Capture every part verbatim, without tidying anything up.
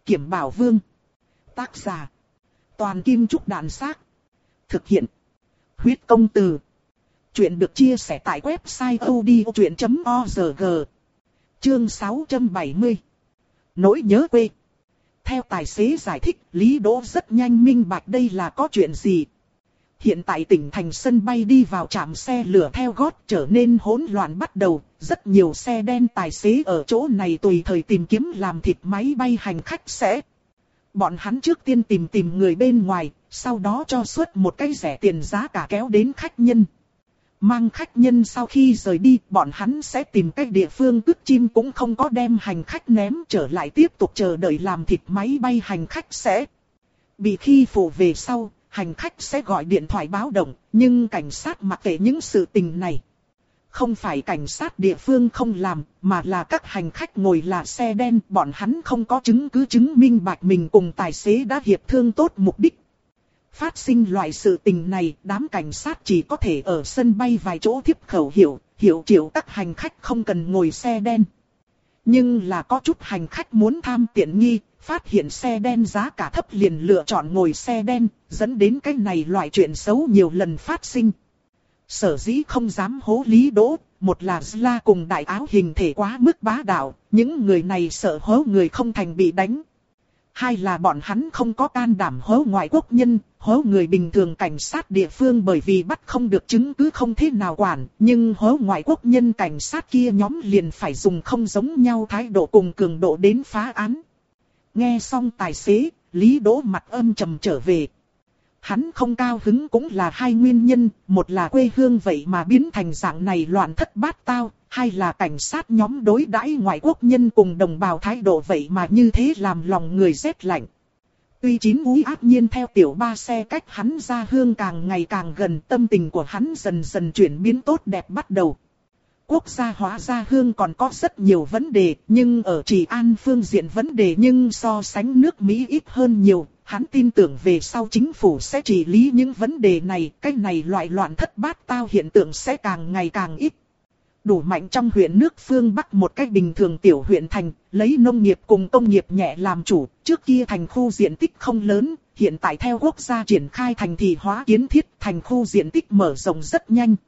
Kiểm Bảo Vương. Tác giả: Toàn Kim Trúc Đàn Xác. Thực hiện: Huyết Công Từ. Chuyện được chia sẻ tại website odchuyện chấm org. Chương sáu trăm bảy mươi. Nỗi nhớ quê. Theo tài xế giải thích, Lý Đỗ rất nhanh minh bạch đây là có chuyện gì. Hiện tại tỉnh thành sân bay đi vào trạm xe lửa theo gót trở nên hỗn loạn bắt đầu. Rất nhiều xe đen tài xế ở chỗ này tùy thời tìm kiếm làm thịt máy bay hành khách sẽ. Bọn hắn trước tiên tìm tìm người bên ngoài, sau đó cho suất một cái rẻ tiền giá cả kéo đến khách nhân. Mang khách nhân sau khi rời đi, bọn hắn sẽ tìm cách địa phương cướp chim cũng không có đem hành khách ném trở lại tiếp tục chờ đợi làm thịt máy bay hành khách sẽ. Bị khi phụ về sau, hành khách sẽ gọi điện thoại báo động, nhưng cảnh sát mặc kệ những sự tình này. Không phải cảnh sát địa phương không làm, mà là các hành khách ngồi là xe đen, bọn hắn không có chứng cứ chứng minh bạch mình cùng tài xế đã hiệp thương tốt mục đích. Phát sinh loại sự tình này, đám cảnh sát chỉ có thể ở sân bay vài chỗ thiếp khẩu hiệu, hiệu triệu các hành khách không cần ngồi xe đen. Nhưng là có chút hành khách muốn tham tiện nghi, phát hiện xe đen giá cả thấp liền lựa chọn ngồi xe đen, dẫn đến cái này loại chuyện xấu nhiều lần phát sinh. Sở dĩ không dám hố Lý Đỗ, một là Zla cùng đại áo hình thể quá mức bá đạo, những người này sợ hố người không thành bị đánh. Hai là bọn hắn không có can đảm hố ngoại quốc nhân, hố người bình thường cảnh sát địa phương bởi vì bắt không được chứng cứ không thế nào quản, nhưng hố ngoại quốc nhân cảnh sát kia nhóm liền phải dùng không giống nhau thái độ cùng cường độ đến phá án. Nghe xong tài xế, Lý Đỗ mặt âm trầm trở về. Hắn không cao hứng cũng là hai nguyên nhân, một là quê hương vậy mà biến thành dạng này loạn thất bát tao, hai là cảnh sát nhóm đối đãi ngoại quốc nhân cùng đồng bào thái độ vậy mà như thế làm lòng người rét lạnh. Tuy chín úy ác nhiên theo tiểu ba xe cách hắn ra hương càng ngày càng gần, tâm tình của hắn dần dần chuyển biến tốt đẹp bắt đầu. Quốc gia hóa ra hương còn có rất nhiều vấn đề, nhưng ở trị an phương diện vấn đề nhưng so sánh nước Mỹ ít hơn nhiều. Hắn tin tưởng về sau chính phủ sẽ trị lý những vấn đề này, cái này loại loạn thất bát tao hiện tượng sẽ càng ngày càng ít. Đủ mạnh trong huyện nước phương Bắc một cách bình thường tiểu huyện thành, lấy nông nghiệp cùng công nghiệp nhẹ làm chủ, trước kia thành khu diện tích không lớn, hiện tại theo quốc gia triển khai thành thị hóa kiến thiết, thành khu diện tích mở rộng rất nhanh.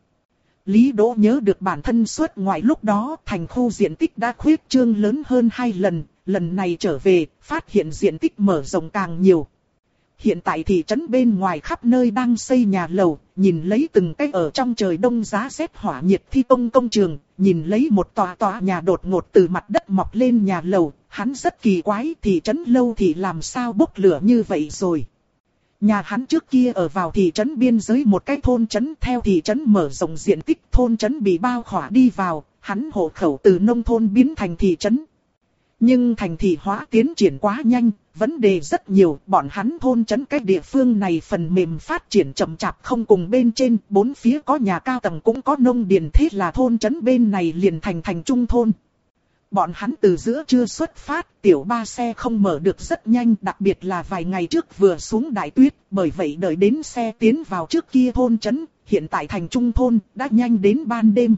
Lý Đỗ nhớ được bản thân xuất ngoại lúc đó, thành khu diện tích đã khuyết trương lớn hơn hai lần. Lần này trở về, phát hiện diện tích mở rộng càng nhiều. Hiện tại thị trấn bên ngoài khắp nơi đang xây nhà lầu, nhìn lấy từng cái ở trong trời đông giá rét hỏa nhiệt thi công công trường, nhìn lấy một tòa tòa nhà đột ngột từ mặt đất mọc lên nhà lầu, hắn rất kỳ quái, thị trấn lâu thì làm sao bốc lửa như vậy rồi. Nhà hắn trước kia ở vào thị trấn biên giới một cái thôn trấn, theo thị trấn mở rộng diện tích, thôn trấn bị bao khỏa đi vào, hắn hộ khẩu từ nông thôn biến thành thị trấn. Nhưng thành thị hóa tiến triển quá nhanh, vấn đề rất nhiều, bọn hắn thôn trấn cái địa phương này phần mềm phát triển chậm chạp không cùng bên trên, bốn phía có nhà cao tầng cũng có nông điền, thế là thôn trấn bên này liền thành thành trung thôn. Bọn hắn từ giữa trưa xuất phát, tiểu ba xe không mở được rất nhanh, đặc biệt là vài ngày trước vừa xuống đại tuyết, bởi vậy đợi đến xe tiến vào trước kia thôn trấn, hiện tại thành trung thôn, đã nhanh đến ban đêm.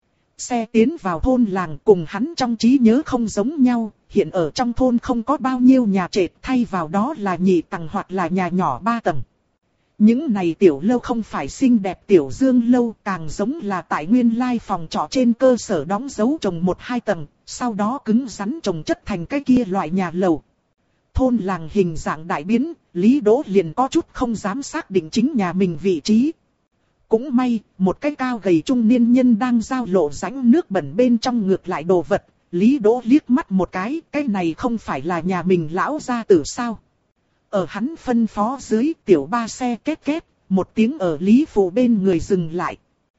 Xe tiến vào thôn làng cùng hắn trong trí nhớ không giống nhau, hiện ở trong thôn không có bao nhiêu nhà trệt, thay vào đó là nhị tầng hoặc là nhà nhỏ ba tầng. Những này tiểu lâu không phải xinh đẹp tiểu dương lâu, càng giống là tại nguyên lai phòng trọ trên cơ sở đóng dấu trồng một hai tầng, sau đó cứng rắn trồng chất thành cái kia loại nhà lầu. Thôn làng hình dạng đại biến, Lý Đỗ liền có chút không dám xác định chính nhà mình vị trí. Cũng may, một cái cao gầy trung niên nhân đang giao lộ rãnh nước bẩn bên trong ngược lại đồ vật. Lý Đỗ liếc mắt một cái, cái này không phải là nhà mình lão gia tử sao. Ở hắn phân phó dưới, tiểu ba xe két két, một tiếng ở Lý Phụ bên người dừng lại.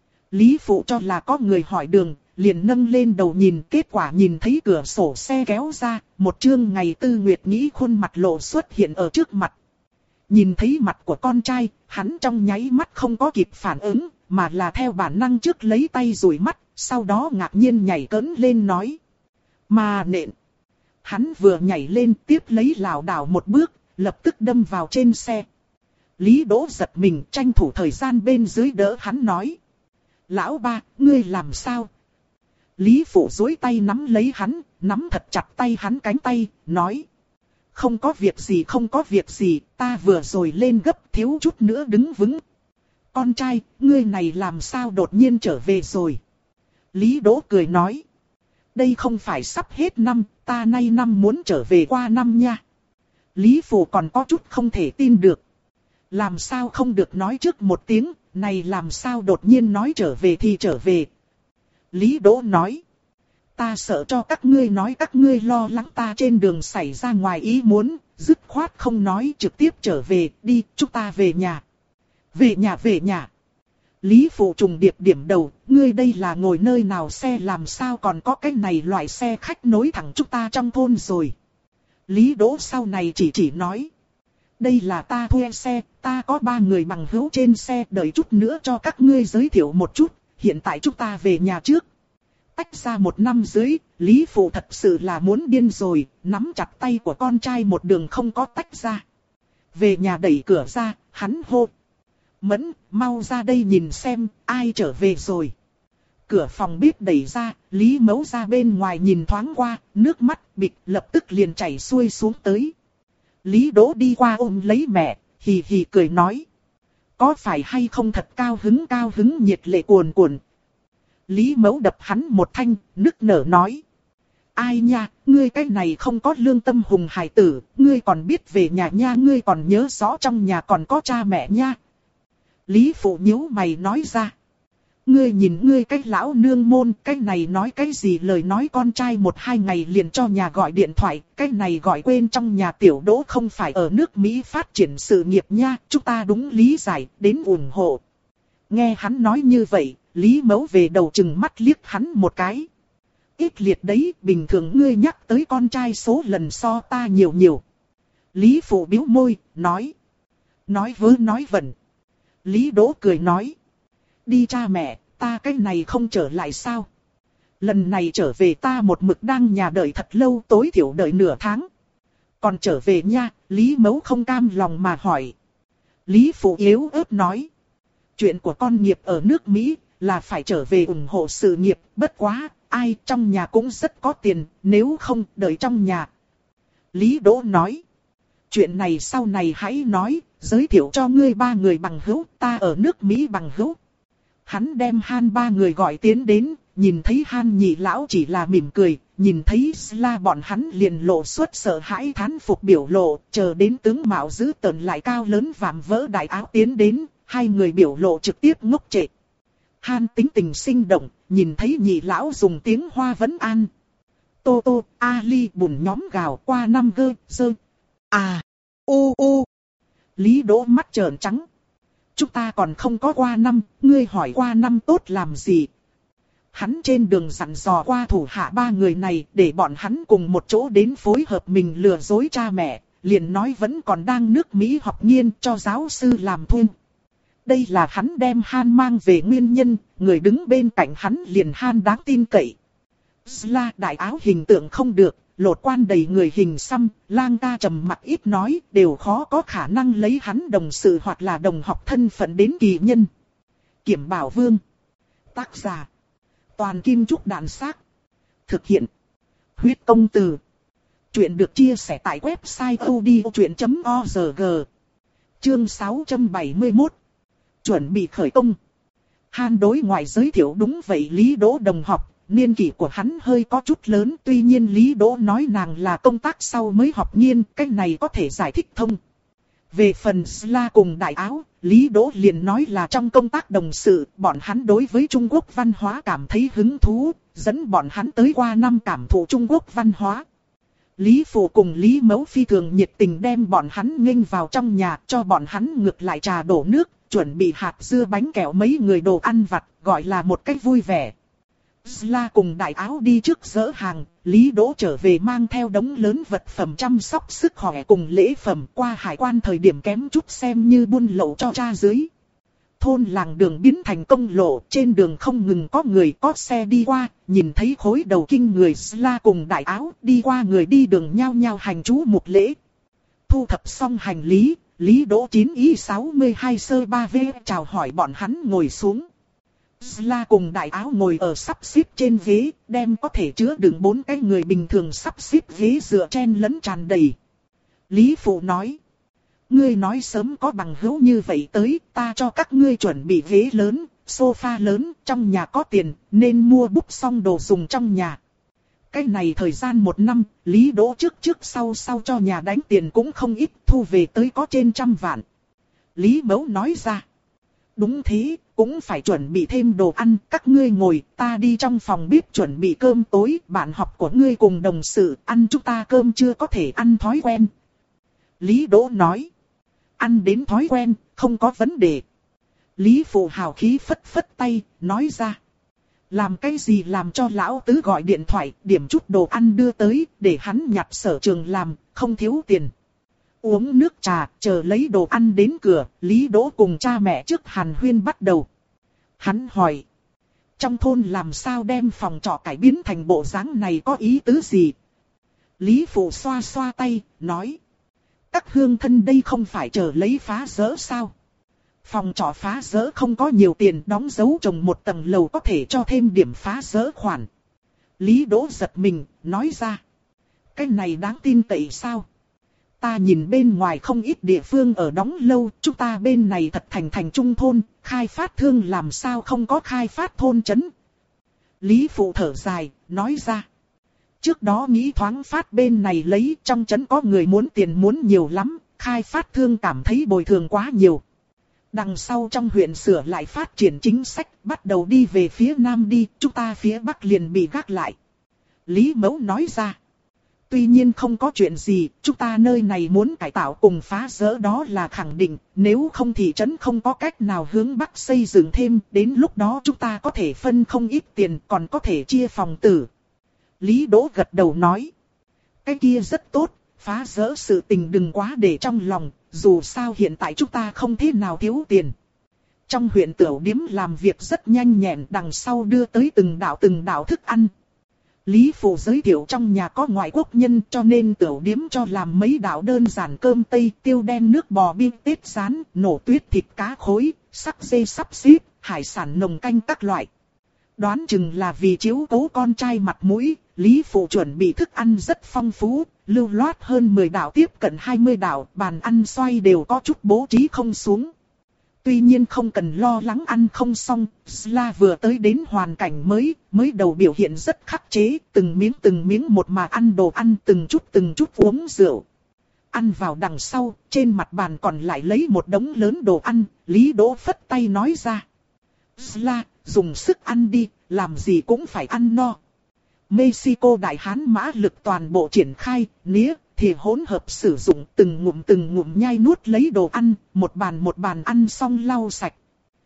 Lý Phụ cho là có người hỏi đường, liền nâng lên đầu nhìn, kết quả nhìn thấy cửa sổ xe kéo ra, một chương ngày Tư Nguyệt nghĩ khuôn mặt lộ xuất hiện ở trước mặt. Nhìn thấy mặt của con trai, hắn trong nháy mắt không có kịp phản ứng, mà là theo bản năng trước lấy tay dụi mắt, sau đó ngạc nhiên nhảy cẫng lên nói. Mà nện. Hắn vừa nhảy lên tiếp lấy lảo đảo một bước, lập tức đâm vào trên xe. Lý Đỗ giật mình tranh thủ thời gian bên dưới đỡ hắn nói. Lão ba, ngươi làm sao? Lý Phụ duỗi tay nắm lấy hắn, nắm thật chặt tay hắn cánh tay, nói. không có việc gì không có việc gì, ta vừa rồi lên gấp thiếu chút nữa đứng vững. Con trai, ngươi này làm sao đột nhiên trở về rồi? Lý Đỗ cười nói. Đây không phải sắp hết năm, ta nay năm muốn trở về qua năm nha. Lý Phụ còn có chút không thể tin được. Làm sao không được nói trước một tiếng, này làm sao đột nhiên nói trở về thì trở về. Lý Đỗ nói. Ta sợ cho các ngươi nói các ngươi lo lắng ta trên đường xảy ra ngoài ý muốn, dứt khoát không nói trực tiếp trở về, đi, chúng ta về nhà. Về nhà về nhà. Lý Phụ trùng điệp điểm đầu, ngươi đây là ngồi nơi nào xe làm sao còn có cái này loại xe khách nối thẳng chúng ta trong thôn rồi. Lý Đỗ sau này chỉ chỉ nói. Đây là ta thuê xe, ta có ba người bằng hữu trên xe, đợi chút nữa cho các ngươi giới thiệu một chút, hiện tại chúng ta về nhà trước. Tách ra một năm dưới, Lý Phụ thật sự là muốn điên rồi, nắm chặt tay của con trai một đường không có tách ra. Về nhà đẩy cửa ra, hắn hô. Mẫn, mau ra đây nhìn xem, ai trở về rồi. Cửa phòng bếp đẩy ra, Lý Mẫu ra bên ngoài nhìn thoáng qua, nước mắt bịch lập tức liền chảy xuôi xuống tới. Lý Đỗ đi qua ôm lấy mẹ, hì hì cười nói. Có phải hay không thật cao hứng cao hứng nhiệt lệ cuồn cuộn. Lý Mẫu đập hắn một thanh, nức nở nói. Ai nha, ngươi cái này không có lương tâm hùng hải tử, ngươi còn biết về nhà nha, ngươi còn nhớ rõ trong nhà còn có cha mẹ nha. Lý Phụ nhíu mày nói ra. Ngươi nhìn ngươi cái lão nương môn, cái này nói cái gì lời nói con trai một hai ngày liền cho nhà gọi điện thoại, cái này gọi quên trong nhà Tiểu Đỗ không phải ở nước Mỹ phát triển sự nghiệp nha, chúng ta đúng lý giải, đến ủng hộ. Nghe hắn nói như vậy, Lý Mẫu về đầu chừng mắt liếc hắn một cái. Ít liệt đấy, bình thường ngươi nhắc tới con trai số lần so ta nhiều nhiều. Lý Phụ bĩu môi, nói. Nói vớ nói vẩn. Lý Đỗ cười nói. Đi cha mẹ, ta cái này không trở lại sao? Lần này trở về ta một mực đang nhà đợi thật lâu, tối thiểu đợi nửa tháng. Còn trở về nha, Lý Mẫu không cam lòng mà hỏi. Lý Phụ yếu ớt nói. Chuyện của con nghiệp ở nước Mỹ là phải trở về ủng hộ sự nghiệp, bất quá, ai trong nhà cũng rất có tiền, nếu không đợi trong nhà. Lý Đỗ nói. Chuyện này sau này hãy nói, giới thiệu cho ngươi ba người bằng hữu, ta ở nước Mỹ bằng hữu. Hắn đem Han ba người gọi tiến đến, nhìn thấy Han nhị lão chỉ là mỉm cười, nhìn thấy Sla bọn hắn liền lộ xuất sợ hãi thán phục biểu lộ, chờ đến tướng mạo dữ tợn lại cao lớn vạm vỡ đại áo tiến đến, hai người biểu lộ trực tiếp ngốc trệ. Han tính tình sinh động, nhìn thấy nhị lão dùng tiếng Hoa vấn an. Tô tô, Ali bùn nhóm gào qua năm gơ, dơ. À, u u. Lý Đỗ mắt trợn trắng. Chúng ta còn không có qua năm, ngươi hỏi qua năm tốt làm gì? Hắn trên đường dặn dò qua thủ hạ ba người này để bọn hắn cùng một chỗ đến phối hợp mình lừa dối cha mẹ, liền nói vẫn còn đang nước Mỹ học nghiên cho giáo sư làm thuê. Đây là hắn đem Han mang về nguyên nhân, người đứng bên cạnh hắn liền Han đáng tin cậy. Sla đại áo hình tượng không được, lột quan đầy người hình xăm, lang ca trầm mặc ít nói, đều khó có khả năng lấy hắn đồng sự hoặc là đồng học thân phận đến kỳ nhân. Kiểm Bảo Vương. Tác giả. Toàn Kim Trúc Đàn Xác. Thực hiện. Huyết Công Từ. Chuyện được chia sẻ tại website odchuyện chấm org. Chương sáu trăm bảy mươi mốt. Chuẩn bị khởi công. Han đối ngoại giới thiệu đúng vậy Lý Đỗ đồng học. Niên kỷ của hắn hơi có chút lớn, tuy nhiên Lý Đỗ nói nàng là công tác sau mới học nghiên, cái này có thể giải thích thông. Về phần Sla cùng đại áo, Lý Đỗ liền nói là trong công tác đồng sự, bọn hắn đối với Trung Quốc văn hóa cảm thấy hứng thú, dẫn bọn hắn tới qua năm cảm thụ Trung Quốc văn hóa. Lý Phụ cùng Lý Mẫu phi thường nhiệt tình đem bọn hắn nghênh vào trong nhà, cho bọn hắn ngược lại trà đổ nước, chuẩn bị hạt dưa bánh kẹo mấy người đồ ăn vặt, gọi là một cách vui vẻ. Sla cùng đại áo đi trước dỡ hàng, Lý Đỗ trở về mang theo đống lớn vật phẩm chăm sóc sức khỏe cùng lễ phẩm qua hải quan thời điểm kém chút xem như buôn lậu cho cha dưới. Thôn làng đường biến thành công lộ, trên đường không ngừng có người có xe đi qua, nhìn thấy khối đầu kinh người Sla cùng đại áo đi qua người đi đường nhao nhao hành chú mục lễ. Thu thập xong hành lý, Lý Đỗ chín y sáu mươi hai sơ ba V chào hỏi bọn hắn ngồi xuống. Sla cùng đại áo ngồi ở sắp xếp trên ghế, đem có thể chứa đựng bốn cái người bình thường sắp xếp ghế dựa chen lẫn tràn đầy. Lý Phụ nói. Ngươi nói sớm có bằng hữu như vậy tới, ta cho các ngươi chuẩn bị ghế lớn, sofa lớn, trong nhà có tiền, nên mua bút xong đồ dùng trong nhà. Cái này thời gian một năm, Lý Đỗ trước trước sau sau cho nhà đánh tiền cũng không ít, thu về tới có trên trăm vạn. Lý Mẫu nói ra. Đúng thế, cũng phải chuẩn bị thêm đồ ăn, các ngươi ngồi, ta đi trong phòng bếp chuẩn bị cơm tối, bạn học của ngươi cùng đồng sự, ăn chúng ta cơm chưa có thể ăn thói quen. Lý Đỗ nói. Ăn đến thói quen, không có vấn đề. Lý Phụ hào khí phất phất tay, nói ra. Làm cái gì làm cho lão tứ gọi điện thoại, điểm chút đồ ăn đưa tới, để hắn nhặt sở trường làm, không thiếu tiền. Uống nước trà, chờ lấy đồ ăn đến cửa, Lý Đỗ cùng cha mẹ trước hàn huyên bắt đầu. Hắn hỏi. Trong thôn làm sao đem phòng trọ cải biến thành bộ dáng này có ý tứ gì? Lý Phụ xoa xoa tay, nói. Các hương thân đây không phải chờ lấy phá rỡ sao? Phòng trọ phá rỡ không có nhiều tiền, đóng dấu trồng một tầng lầu có thể cho thêm điểm phá rỡ khoản. Lý Đỗ giật mình, nói ra. Cái này đáng tin cậy sao? Ta nhìn bên ngoài không ít địa phương ở đóng lâu, chúng ta bên này thật thành thành trung thôn, khai phát thương làm sao không có khai phát thôn trấn. Lý Phụ thở dài, nói ra. Trước đó nghĩ thoáng phát bên này lấy, trong trấn có người muốn tiền muốn nhiều lắm, khai phát thương cảm thấy bồi thường quá nhiều. Đằng sau trong huyện sửa lại phát triển chính sách, bắt đầu đi về phía nam đi, chúng ta phía bắc liền bị gác lại. Lý Mẫu nói ra. Tuy nhiên không có chuyện gì, chúng ta nơi này muốn cải tạo cùng phá rỡ đó là khẳng định, nếu không thì trấn không có cách nào hướng bắc xây dựng thêm, đến lúc đó chúng ta có thể phân không ít tiền, còn có thể chia phòng tử. Lý Đỗ gật đầu nói. Cái kia rất tốt, phá rỡ sự tình đừng quá để trong lòng, dù sao hiện tại chúng ta không thế nào thiếu tiền. Trong huyện tiểu điếm làm việc rất nhanh nhẹn, đằng sau đưa tới từng đạo từng đạo thức ăn. Lý Phụ giới thiệu trong nhà có ngoại quốc nhân cho nên tiểu điếm cho làm mấy đạo đơn giản cơm tây, tiêu đen nước bò bim tết rán, nổ tuyết thịt cá khối, sắc dê sắp xếp, hải sản nồng canh các loại. Đoán chừng là vì chiếu cố con trai mặt mũi, Lý Phụ chuẩn bị thức ăn rất phong phú, lưu loát hơn mười đạo tiếp cận hai mươi đạo, bàn ăn xoay đều có chút bố trí không xuống. Tuy nhiên không cần lo lắng ăn không xong, Sla vừa tới đến hoàn cảnh mới, mới đầu biểu hiện rất khắc chế, từng miếng từng miếng một mà ăn đồ ăn, từng chút từng chút uống rượu. Ăn vào đằng sau, trên mặt bàn còn lại lấy một đống lớn đồ ăn, Lý Đỗ phất tay nói ra. Sla, dùng sức ăn đi, làm gì cũng phải ăn no. Mexico đại hán mã lực toàn bộ triển khai, nĩa, thì hỗn hợp sử dụng từng ngụm từng ngụm nhai nuốt lấy đồ ăn, một bàn một bàn ăn xong lau sạch.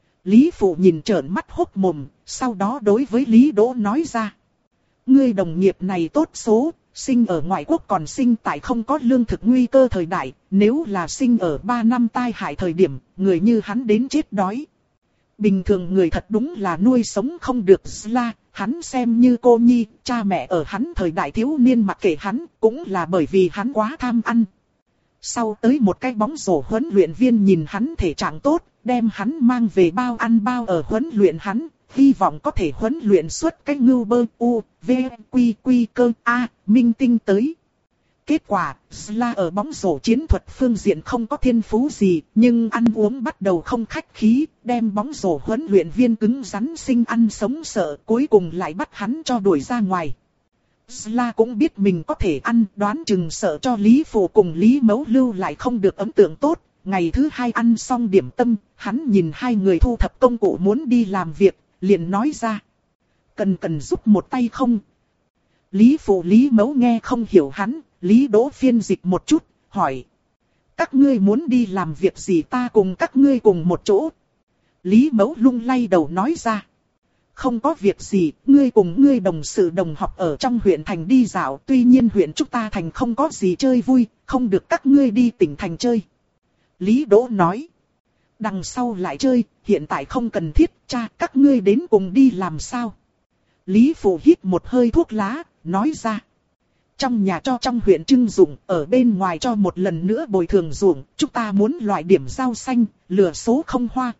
Lý Phụ nhìn trợn mắt hốc mồm, sau đó đối với Lý Đỗ nói ra. Ngươi đồng nghiệp này tốt số, sinh ở ngoại quốc còn sinh tại không có lương thực nguy cơ thời đại, nếu là sinh ở ba năm tai hại thời điểm, người như hắn đến chết đói. Bình thường người thật đúng là nuôi sống không được Sla, hắn xem như cô nhi, cha mẹ ở hắn thời đại thiếu niên mặc kệ hắn, cũng là bởi vì hắn quá tham ăn. Sau tới một cái bóng rổ huấn luyện viên nhìn hắn thể trạng tốt, đem hắn mang về bao ăn bao ở huấn luyện hắn, hy vọng có thể huấn luyện xuất cái ngưu bơ u, v, quy quy cơ a, minh tinh tới. Kết quả, Sla ở bóng rổ chiến thuật phương diện không có thiên phú gì, nhưng ăn uống bắt đầu không khách khí, đem bóng rổ huấn luyện viên cứng rắn sinh ăn sống sợ, cuối cùng lại bắt hắn cho đuổi ra ngoài. Sla cũng biết mình có thể ăn, đoán chừng sợ cho Lý Phụ cùng Lý Mẫu lưu lại không được ấn tượng tốt. Ngày thứ hai ăn xong điểm tâm, hắn nhìn hai người thu thập công cụ muốn đi làm việc, liền nói ra. Cần cần giúp một tay không? Lý Phụ Lý Mẫu nghe không hiểu hắn, Lý Đỗ phiên dịch một chút, hỏi. Các ngươi muốn đi làm việc gì ta cùng các ngươi cùng một chỗ? Lý Mẫu lung lay đầu nói ra. Không có việc gì, ngươi cùng ngươi đồng sự đồng học ở trong huyện thành đi dạo, tuy nhiên huyện chúng ta thành không có gì chơi vui, không được các ngươi đi tỉnh thành chơi. Lý Đỗ nói. Đằng sau lại chơi, hiện tại không cần thiết, cha các ngươi đến cùng đi làm sao? Lý Phụ hít một hơi thuốc lá, nói ra. Trong nhà cho trong huyện trưng dụng, ở bên ngoài cho một lần nữa bồi thường ruộng, chúng ta muốn loại điểm rau xanh, lừa số không hoa.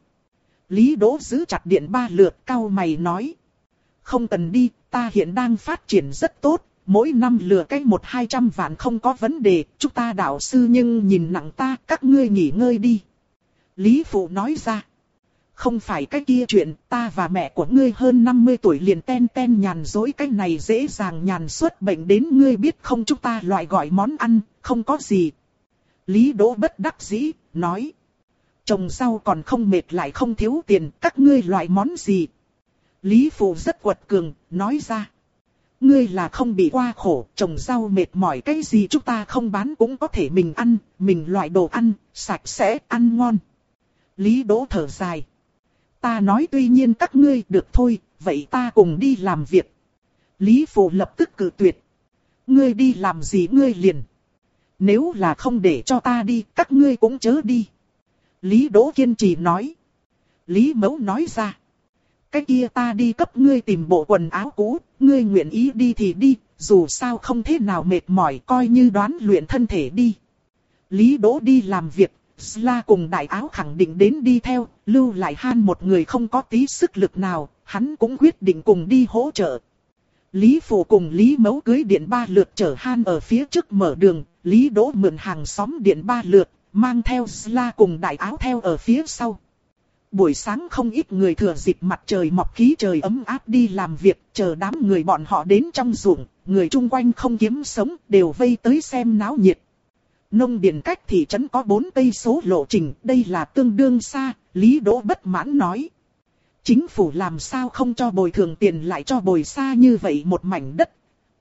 Lý Đỗ giữ chặt điện ba lượt, cau mày nói. Không cần đi, ta hiện đang phát triển rất tốt, mỗi năm lừa cái một hai trăm vạn không có vấn đề, chúng ta đạo sư nhưng nhìn nặng ta, các ngươi nghỉ ngơi đi. Lý Phụ nói ra. Không phải cái kia chuyện, ta và mẹ của ngươi hơn năm mươi tuổi liền ten ten nhàn dối, cái này dễ dàng nhàn xuất bệnh đến, ngươi biết không, chúng ta loại gọi món ăn, không có gì. Lý Đỗ bất đắc dĩ, nói. Trồng rau còn không mệt lại không thiếu tiền, các ngươi loại món gì? Lý Phụ rất quật cường, nói ra. Ngươi là không bị qua khổ, trồng rau mệt mỏi cái gì chúng ta không bán cũng có thể mình ăn, mình loại đồ ăn, sạch sẽ, ăn ngon. Lý Đỗ thở dài. Ta nói tuy nhiên các ngươi được thôi, vậy ta cùng đi làm việc. Lý Phụ lập tức cự tuyệt. Ngươi đi làm gì ngươi liền. Nếu là không để cho ta đi, các ngươi cũng chớ đi. Lý Đỗ kiên trì nói. Lý Mẫu nói ra. Cái kia ta đi cấp ngươi tìm bộ quần áo cũ, ngươi nguyện ý đi thì đi, dù sao không thế nào mệt mỏi, coi như đoán luyện thân thể đi. Lý Đỗ đi làm việc, Sla cùng đại áo khẳng định đến đi theo, lưu lại Han một người không có tí sức lực nào, hắn cũng quyết định cùng đi hỗ trợ. Lý Phụ cùng Lý Mẫu cưới điện ba lượt chở Han ở phía trước mở đường, Lý Đỗ mượn hàng xóm điện ba lượt, mang theo Sla cùng đại áo theo ở phía sau. Buổi sáng không ít người thừa dịp mặt trời mọc khí trời ấm áp đi làm việc, chờ đám người bọn họ đến trong ruộng, người chung quanh không kiếm sống, đều vây tới xem náo nhiệt. Nông điền cách thị trấn có bốn cây số lộ trình, đây là tương đương xa, Lý Đỗ bất mãn nói. Chính phủ làm sao không cho bồi thường tiền lại cho bồi xa như vậy một mảnh đất.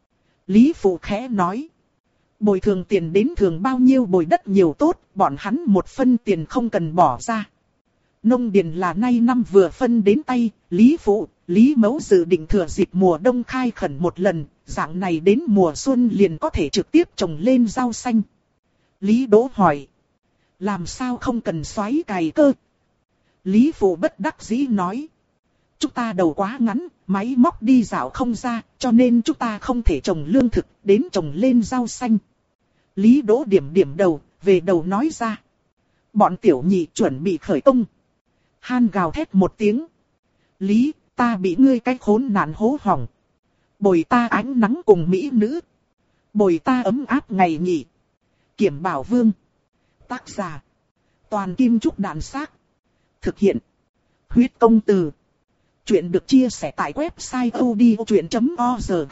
Lý Phụ khẽ nói. Bồi thường tiền đến thường bao nhiêu bồi đất nhiều tốt, bọn hắn một phân tiền không cần bỏ ra. Nông điền là nay năm vừa phân đến tay, Lý Phụ, Lý Mẫu dự định thừa dịp mùa đông khai khẩn một lần, dạng này đến mùa xuân liền có thể trực tiếp trồng lên rau xanh. Lý Đỗ hỏi. Làm sao không cần xoáy cày cơ? Lý Phụ bất đắc dĩ nói. Chúng ta đầu quá ngắn, máy móc đi dạo không ra, cho nên chúng ta không thể trồng lương thực, đến trồng lên rau xanh. Lý Đỗ điểm điểm đầu, về đầu nói ra. Bọn tiểu nhị chuẩn bị khởi công. Han gào thét một tiếng. Lý, ta bị ngươi cái khốn nạn hố hỏng. Bồi ta ánh nắng cùng mỹ nữ. Bồi ta ấm áp ngày nghỉ. Kiểm Bảo Vương. Tác giả. Toàn Kim Trúc Đàn Xác. Thực hiện. Huyết Công Từ. Chuyện được chia sẻ tại website odchuyện chấm org.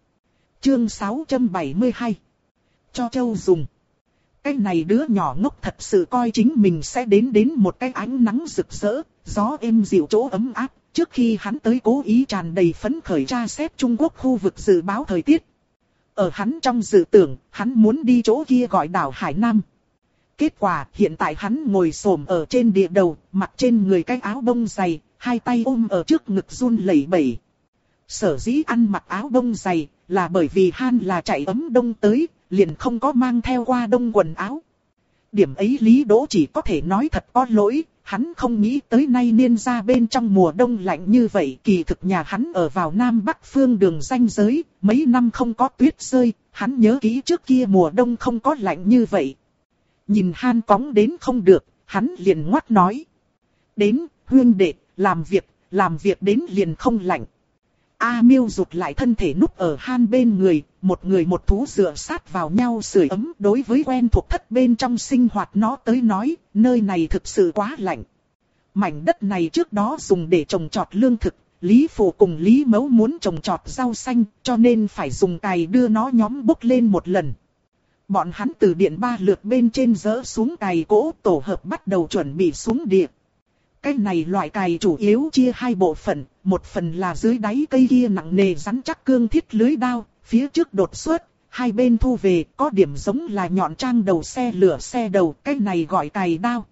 Chương sáu trăm bảy mươi hai. Cho Châu dùng. Cái này đứa nhỏ ngốc thật sự coi chính mình sẽ đến đến một cái ánh nắng rực rỡ, gió êm dịu chỗ ấm áp. Trước khi hắn tới cố ý tràn đầy phấn khởi tra xét Trung Quốc khu vực dự báo thời tiết. Ở hắn trong dự tưởng, hắn muốn đi chỗ kia gọi đảo Hải Nam. Kết quả, hiện tại hắn ngồi xổm ở trên địa đầu, mặc trên người cái áo bông dày, hai tay ôm ở trước ngực run lẩy bẩy. Sở dĩ ăn mặc áo bông dày, là bởi vì Han là chạy ấm đông tới, liền không có mang theo qua đông quần áo. Điểm ấy Lý Đỗ chỉ có thể nói thật có lỗi, hắn không nghĩ tới nay niên ra bên trong mùa đông lạnh như vậy. Kỳ thực nhà hắn ở vào Nam Bắc phương đường ranh giới, mấy năm không có tuyết rơi, hắn nhớ kỹ trước kia mùa đông không có lạnh như vậy. Nhìn Han cóng đến không được, hắn liền ngoắt nói. Đến, huynh đệ, làm việc, làm việc đến liền không lạnh. A Miêu rụt lại thân thể núp ở Han bên người, một người một thú dựa sát vào nhau sưởi ấm. Đối với quen thuộc thất bên trong sinh hoạt nó tới nói, nơi này thực sự quá lạnh. Mảnh đất này trước đó dùng để trồng trọt lương thực, Lý Phụ cùng Lý Mẫu muốn trồng trọt rau xanh, cho nên phải dùng cày đưa nó nhóm bốc lên một lần. Bọn hắn từ điện ba lượt bên trên dỡ xuống cày cỗ tổ hợp bắt đầu chuẩn bị xuống địa. Cái này loại cày chủ yếu chia hai bộ phận, một phần là dưới đáy cây kia nặng nề rắn chắc cương thiết lưới đao, phía trước đột xuất, hai bên thu về, có điểm giống là nhọn trang đầu xe lửa xe đầu, cái này gọi cày đao.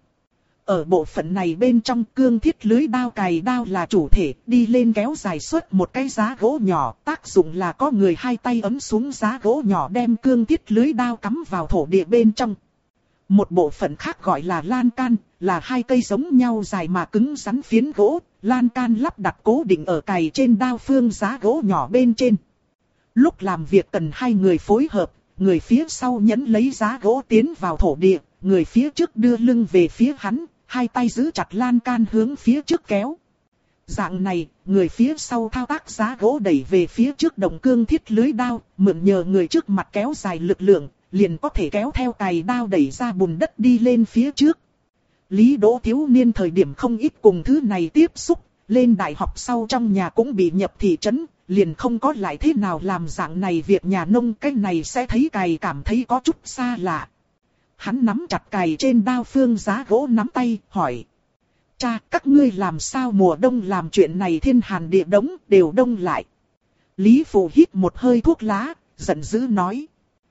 Ở bộ phận này bên trong cương thiết lưới đao cày đao là chủ thể, đi lên kéo dài suốt một cái giá gỗ nhỏ, tác dụng là có người hai tay ấm xuống giá gỗ nhỏ đem cương thiết lưới đao cắm vào thổ địa bên trong. Một bộ phận khác gọi là lan can, là hai cây giống nhau dài mà cứng rắn phiến gỗ, lan can lắp đặt cố định ở cày trên đao phương giá gỗ nhỏ bên trên. Lúc làm việc cần hai người phối hợp, người phía sau nhấn lấy giá gỗ tiến vào thổ địa, người phía trước đưa lưng về phía hắn, hai tay giữ chặt lan can hướng phía trước kéo. Dạng này, người phía sau thao tác giá gỗ đẩy về phía trước động cương thiết lưới đao, mượn nhờ người trước mặt kéo dài lực lượng, liền có thể kéo theo cày đao đẩy ra bùn đất đi lên phía trước. Lý Đỗ thiếu niên thời điểm không ít cùng thứ này tiếp xúc, lên đại học sau trong nhà cũng bị nhập thị trấn, liền không có lại thế nào làm dạng này việc nhà nông, cái này sẽ thấy cày cảm thấy có chút xa lạ. Hắn nắm chặt cày trên đao phương giá gỗ nắm tay, hỏi. Cha, các ngươi làm sao mùa đông làm chuyện này thiên hàn địa đống đều đông lại. Lý Phụ hít một hơi thuốc lá, giận dữ nói.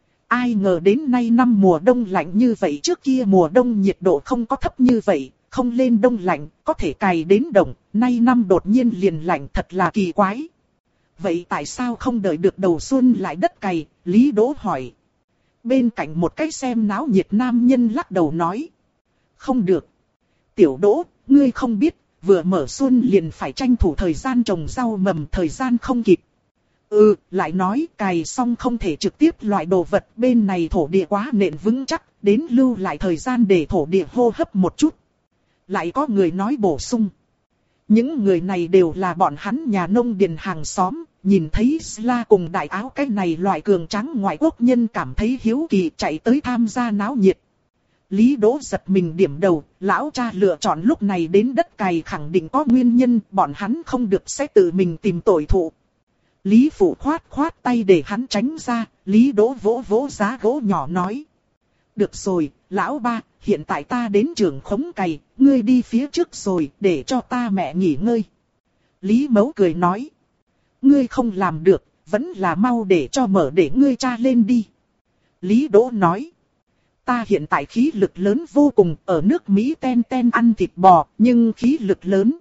Ai ngờ đến nay năm mùa đông lạnh như vậy, trước kia mùa đông nhiệt độ không có thấp như vậy, không lên đông lạnh, có thể cày đến đồng, nay năm đột nhiên liền lạnh, thật là kỳ quái. Vậy tại sao không đợi được đầu xuân lại đất cày? Lý Đỗ hỏi. Bên cạnh một cái xem náo nhiệt nam nhân lắc đầu nói. Không được. Tiểu Đỗ, ngươi không biết, vừa mở xuân liền phải tranh thủ thời gian trồng rau mầm, thời gian không kịp. Ừ, lại nói cày xong không thể trực tiếp loại đồ vật, bên này thổ địa quá nền vững chắc, đến lưu lại thời gian để thổ địa hô hấp một chút. Lại có người nói bổ sung. Những người này đều là bọn hắn nhà nông điền hàng xóm, nhìn thấy Sla cùng đại áo cái này loại cường tráng ngoại quốc nhân cảm thấy hiếu kỳ, chạy tới tham gia náo nhiệt. Lý Đỗ giật mình điểm đầu, lão cha lựa chọn lúc này đến đất cày khẳng định có nguyên nhân, bọn hắn không được sẽ tự mình tìm tội thụ. Lý Phụ khoát khoát tay để hắn tránh ra, Lý Đỗ vỗ vỗ giá gỗ nhỏ nói. Được rồi, lão ba, hiện tại ta đến trường khống cày, ngươi đi phía trước rồi, để cho ta mẹ nghỉ ngơi. Lý Mấu cười nói. Ngươi không làm được, vẫn là mau để cho mở để ngươi cha lên đi. Lý Đỗ nói. Ta hiện tại khí lực lớn vô cùng, ở nước Mỹ ten ten ăn thịt bò, nhưng khí lực lớn.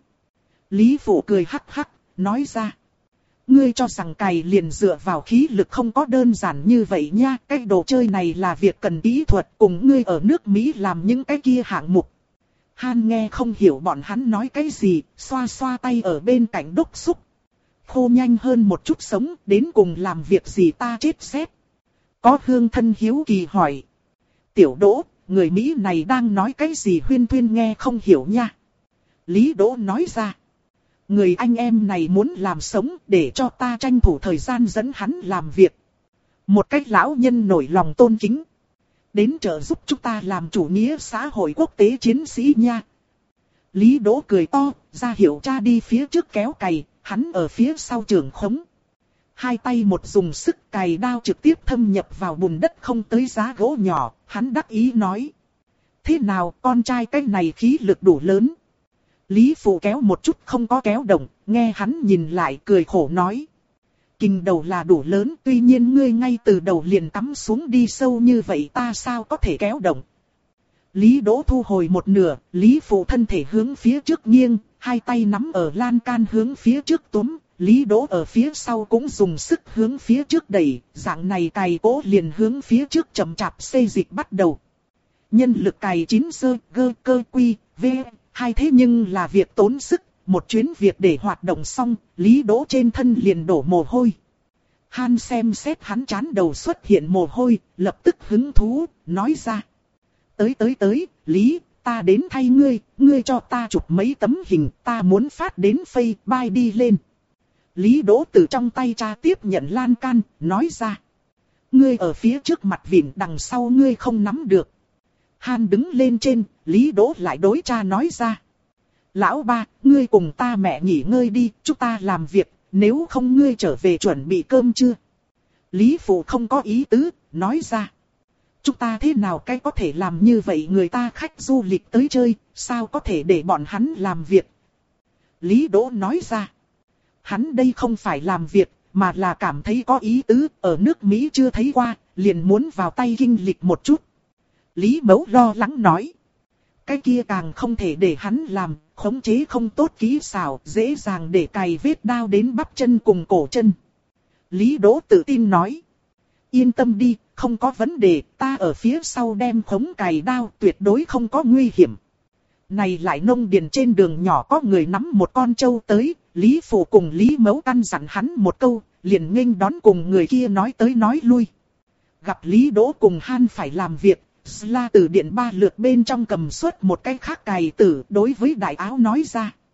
Lý Phụ cười hắc hắc, nói ra. Ngươi cho rằng cày liền dựa vào khí lực không có đơn giản như vậy nha, cái đồ chơi này là việc cần kỹ thuật, cùng ngươi ở nước Mỹ làm những cái kia hạng mục. Han nghe không hiểu bọn hắn nói cái gì, xoa xoa tay ở bên cạnh đốc xúc. Khô nhanh hơn một chút sống, đến cùng làm việc gì ta chết xét. Có hương thân hiếu kỳ hỏi. Tiểu Đỗ, người Mỹ này đang nói cái gì huyên thuyên nghe không hiểu nha. Lý Đỗ nói ra. Người anh em này muốn làm sống, để cho ta tranh thủ thời gian dẫn hắn làm việc. Một cách lão nhân nổi lòng tôn kính. Đến trợ giúp chúng ta làm chủ nghĩa xã hội quốc tế chiến sĩ nha. Lý Đỗ cười to, ra hiệu cha đi phía trước kéo cày, hắn ở phía sau trường khống. Hai tay một dùng sức cày đao trực tiếp thâm nhập vào bùn đất không tới giá gỗ nhỏ, hắn đắc ý nói. Thế nào con trai cái này khí lực đủ lớn. Lý Phụ kéo một chút không có kéo động, nghe hắn nhìn lại cười khổ nói. Kình đầu là đủ lớn, tuy nhiên ngươi ngay từ đầu liền cắm xuống đi sâu như vậy ta sao có thể kéo động. Lý Đỗ thu hồi một nửa, Lý Phụ thân thể hướng phía trước nghiêng, hai tay nắm ở lan can hướng phía trước túm, Lý Đỗ ở phía sau cũng dùng sức hướng phía trước đẩy, dạng này cày cố liền hướng phía trước chậm chạp xây dịch bắt đầu. Nhân lực cày chín sơ, gơ cơ quy, v, hai thế nhưng là việc tốn sức, một chuyến việc để hoạt động xong, Lý Đỗ trên thân liền đổ mồ hôi. Han xem xét hắn trán đầu xuất hiện mồ hôi, lập tức hứng thú, nói ra. Tới tới tới, Lý, ta đến thay ngươi, ngươi cho ta chụp mấy tấm hình, ta muốn phát đến Facebook đi lên. Lý Đỗ từ trong tay cha tiếp nhận lan can, nói ra. Ngươi ở phía trước mặt vịn, đằng sau ngươi không nắm được. Han đứng lên trên, Lý Đỗ lại đối cha nói ra. Lão ba, ngươi cùng ta mẹ nghỉ ngơi đi, chúng ta làm việc, nếu không ngươi trở về chuẩn bị cơm chưa? Lý Phụ không có ý tứ, nói ra. Chúng ta thế nào cái có thể làm như vậy, người ta khách du lịch tới chơi, sao có thể để bọn hắn làm việc? Lý Đỗ nói ra. Hắn đây không phải làm việc, mà là cảm thấy có ý tứ, ở nước Mỹ chưa thấy qua, liền muốn vào tay kinh lịch một chút. Lý Mấu lo lắng nói. Cái kia càng không thể để hắn làm, khống chế không tốt kỹ xảo, dễ dàng để cày vết đao đến bắp chân cùng cổ chân. Lý Đỗ tự tin nói. Yên tâm đi, không có vấn đề, ta ở phía sau đem khống cày đao, tuyệt đối không có nguy hiểm. Này lại nông điền trên đường nhỏ có người nắm một con trâu tới, Lý Phụ cùng Lý Mấu căn dặn hắn một câu, liền nghênh đón cùng người kia nói tới nói lui. Gặp Lý Đỗ cùng Han phải làm việc, Sla từ điện ba lượt bên trong cầm suốt một cái khác cày tử, đối với đại áo nói ra.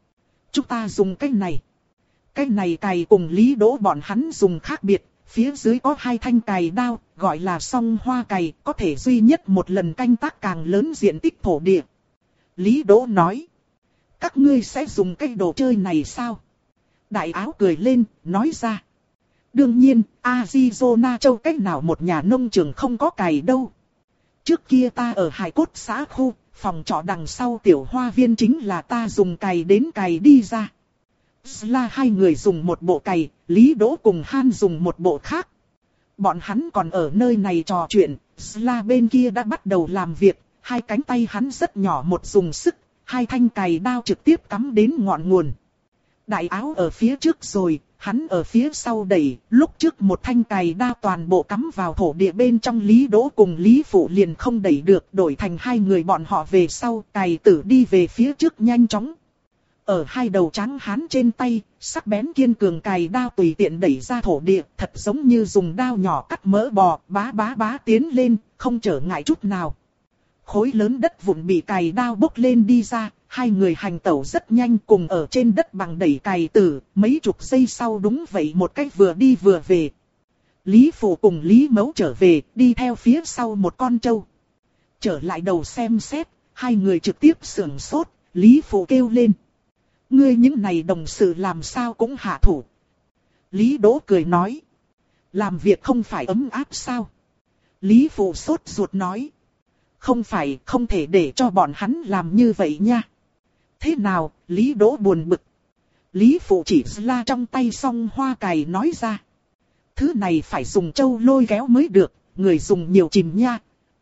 Chúng ta dùng cái này. Cái này cày cùng Lý Đỗ bọn hắn dùng khác biệt, phía dưới có hai thanh cày đao, gọi là song hoa cày, có thể duy nhất một lần canh tác càng lớn diện tích thổ địa. Lý Đỗ nói, các ngươi sẽ dùng cái đồ chơi này sao? Đại áo cười lên, nói ra. Đương nhiên, Arizona châu cách nào một nhà nông trường không có cày đâu. Trước kia ta ở Hải Cốt xã khu, phòng trọ đằng sau tiểu hoa viên chính là ta dùng cày đến cày đi ra. Sla hai người dùng một bộ cày, Lý Đỗ cùng Han dùng một bộ khác. Bọn hắn còn ở nơi này trò chuyện, Sla bên kia đã bắt đầu làm việc, hai cánh tay hắn rất nhỏ một dùng sức, hai thanh cày đao trực tiếp cắm đến ngọn nguồn. Đại áo ở phía trước rồi, hắn ở phía sau đẩy, lúc trước một thanh cày đao toàn bộ cắm vào thổ địa bên trong, Lý Đỗ cùng Lý Phụ liền không đẩy được, đổi thành hai người bọn họ về sau, cày tử đi về phía trước nhanh chóng. Ở hai đầu trắng hán trên tay, sắc bén kiên cường cày đao tùy tiện đẩy ra thổ địa, thật giống như dùng đao nhỏ cắt mỡ bò, bá bá bá tiến lên, không trở ngại chút nào. Khối lớn đất vụn bị cày đao bốc lên đi ra, hai người hành tẩu rất nhanh, cùng ở trên đất bằng đẩy cày tử, mấy chục giây sau đúng vậy một cách vừa đi vừa về. Lý Phụ cùng Lý Mấu trở về, đi theo phía sau một con trâu. Trở lại đầu xem xét, hai người trực tiếp sưởng sốt, Lý Phụ kêu lên. Ngươi những này đồng sự làm sao cũng hạ thủ. Lý Đỗ cười nói. Làm việc không phải ấm áp sao? Lý Phụ sốt ruột nói. Không phải, không thể để cho bọn hắn làm như vậy nha. Thế nào? Lý Đỗ buồn bực. Lý Phụ chỉ la trong tay song hoa cày nói ra. Thứ này phải dùng trâu lôi kéo mới được, người dùng nhiều chìm nha.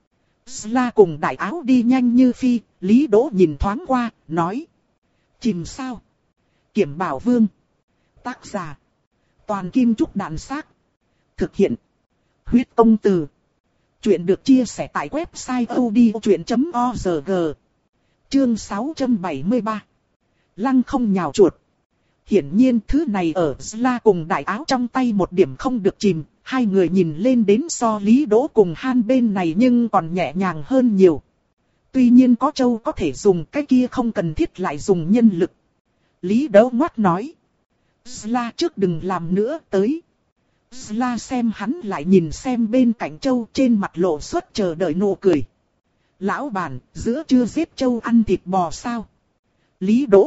La cùng đại áo đi nhanh như phi, Lý Đỗ nhìn thoáng qua, nói. Chìm sao? Kiểm Bảo Vương. Tác giả. Toàn Kim Trúc Đàn Xác. Thực hiện. Huyết Công Từ. Chuyện được chia sẻ tại website odchuyện chấm org. Chương sáu trăm bảy mươi ba. Lăng không nhào chuột. Hiển nhiên thứ này ở La cùng đại áo trong tay một điểm không được chìm. Hai người nhìn lên đến so Lý Đỗ cùng Han bên này nhưng còn nhẹ nhàng hơn nhiều. Tuy nhiên có châu có thể dùng, cái kia không cần thiết lại dùng nhân lực. Lý Đỗ ngoắt nói. La trước đừng làm nữa, tới. La xem hắn lại nhìn xem bên cạnh châu, trên mặt lộ xuất chờ đợi nụ cười. Lão bản, giữa trưa giết châu ăn thịt bò sao? Lý Đỗ.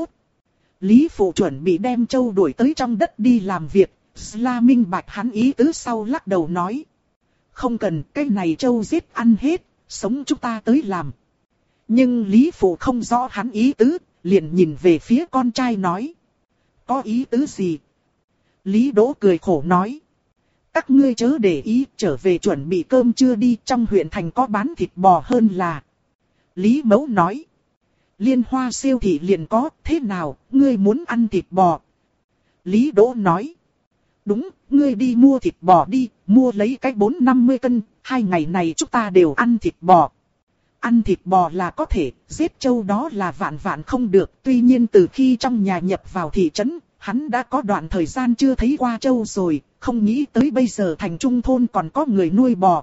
Lý Phụ chuẩn bị đem châu đuổi tới trong đất đi làm việc. La minh bạch hắn ý tứ sau lắc đầu nói. Không cần, cái này châu giết ăn hết, sống chúng ta tới làm. Nhưng Lý Phụ không rõ hắn ý tứ, liền nhìn về phía con trai nói. Có ý tứ gì? Lý Đỗ cười khổ nói. Các ngươi chớ để ý, trở về chuẩn bị cơm trưa đi, trong huyện thành có bán thịt bò hơn là. Lý Mấu nói. Liên Hoa siêu thị liền có, thế nào, ngươi muốn ăn thịt bò? Lý Đỗ nói. Đúng, ngươi đi mua thịt bò đi, mua lấy cái bốn năm mươi cân, hai ngày này chúng ta đều ăn thịt bò. Ăn thịt bò là có thể, giết trâu đó là vạn vạn không được. Tuy nhiên từ khi trong nhà nhập vào thị trấn, hắn đã có đoạn thời gian chưa thấy qua trâu rồi, không nghĩ tới bây giờ thành trung thôn còn có người nuôi bò.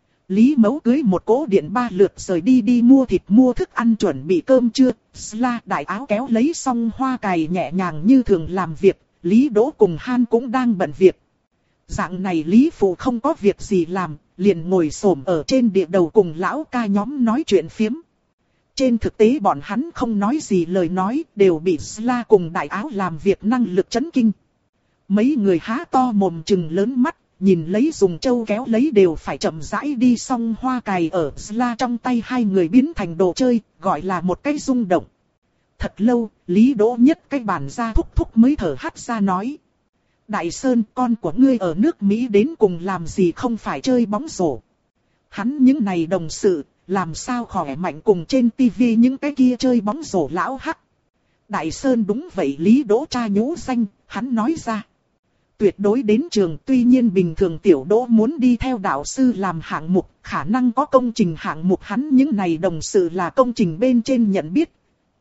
Lý Mấu cưới một cỗ điện ba lượt rời đi đi mua thịt mua thức ăn chuẩn bị cơm trưa. La đại áo kéo lấy xong hoa cày nhẹ nhàng như thường làm việc, Lý Đỗ cùng Han cũng đang bận việc. Dạng này Lý Phụ không có việc gì làm, liền ngồi xổm ở trên địa đầu cùng lão ca nhóm nói chuyện phiếm. Trên thực tế bọn hắn không nói gì lời nói, đều bị La cùng đại áo làm việc năng lực chấn kinh. Mấy người há to mồm trừng lớn mắt, nhìn lấy dùng trâu kéo lấy đều phải chậm rãi đi, xong hoa cày ở La trong tay hai người biến thành đồ chơi, gọi là một cái rung động. Thật lâu, Lý Đỗ nhất cái bàn ra thúc thúc mới thở hắt ra nói. Đại Sơn, con của ngươi ở nước Mỹ đến cùng làm gì không phải chơi bóng rổ. Hắn những này đồng sự, làm sao khỏe mạnh cùng trên tivi những cái kia chơi bóng rổ lão hắc. Đại Sơn đúng vậy, Lý Đỗ cha nhũ danh, hắn nói ra. Tuyệt đối đến trường, tuy nhiên bình thường tiểu Đỗ muốn đi theo đạo sư làm hạng mục, khả năng có công trình hạng mục hắn những này đồng sự là công trình bên trên nhận biết.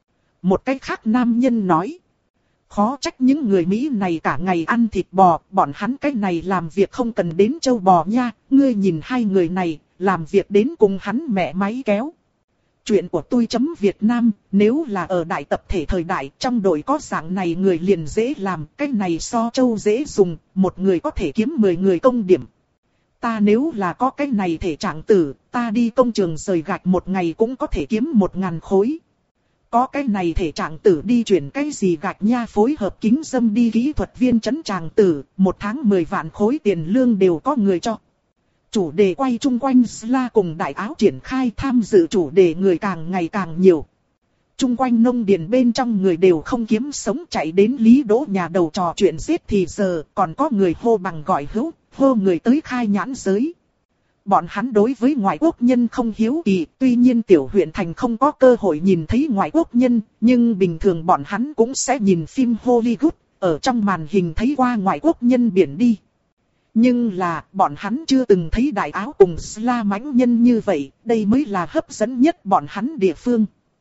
Một cách khác nam nhân nói. Khó trách những người Mỹ này cả ngày ăn thịt bò, bọn hắn cách này làm việc không cần đến châu bò nha, ngươi nhìn hai người này, làm việc đến cùng hắn mẹ máy kéo. Chuyện của tôi chấm Việt Nam, nếu là ở đại tập thể thời đại, trong đội có dạng này người liền dễ làm, cái này so châu dễ dùng, một người có thể kiếm mười người công điểm. Ta nếu là có cái này thể trạng tử, ta đi công trường rời gạch một ngày cũng có thể kiếm một ngàn khối. Có cái này thể trạng tử đi chuyển cái gì gạch nha, phối hợp kính dâm đi kỹ thuật viên trấn trạng tử, một tháng mười vạn khối tiền lương đều có người cho. Chủ đề quay chung quanh Sla cùng đại áo triển khai, tham dự chủ đề người càng ngày càng nhiều. Chung quanh nông điền bên trong người đều không kiếm sống chạy đến Lý Đỗ nhà đầu trò chuyện giết thì giờ, còn có người hô bằng gọi hữu, hô người tới khai nhãn giới. Bọn hắn đối với ngoại quốc nhân không hiếu kỳ, tuy nhiên tiểu huyện thành không có cơ hội nhìn thấy ngoại quốc nhân, nhưng bình thường bọn hắn cũng sẽ nhìn phim Hollywood, ở trong màn hình thấy qua ngoại quốc nhân biển đi. Nhưng là, bọn hắn chưa từng thấy đại áo cùng Sla mãnh nhân như vậy, đây mới là hấp dẫn nhất bọn hắn địa phương.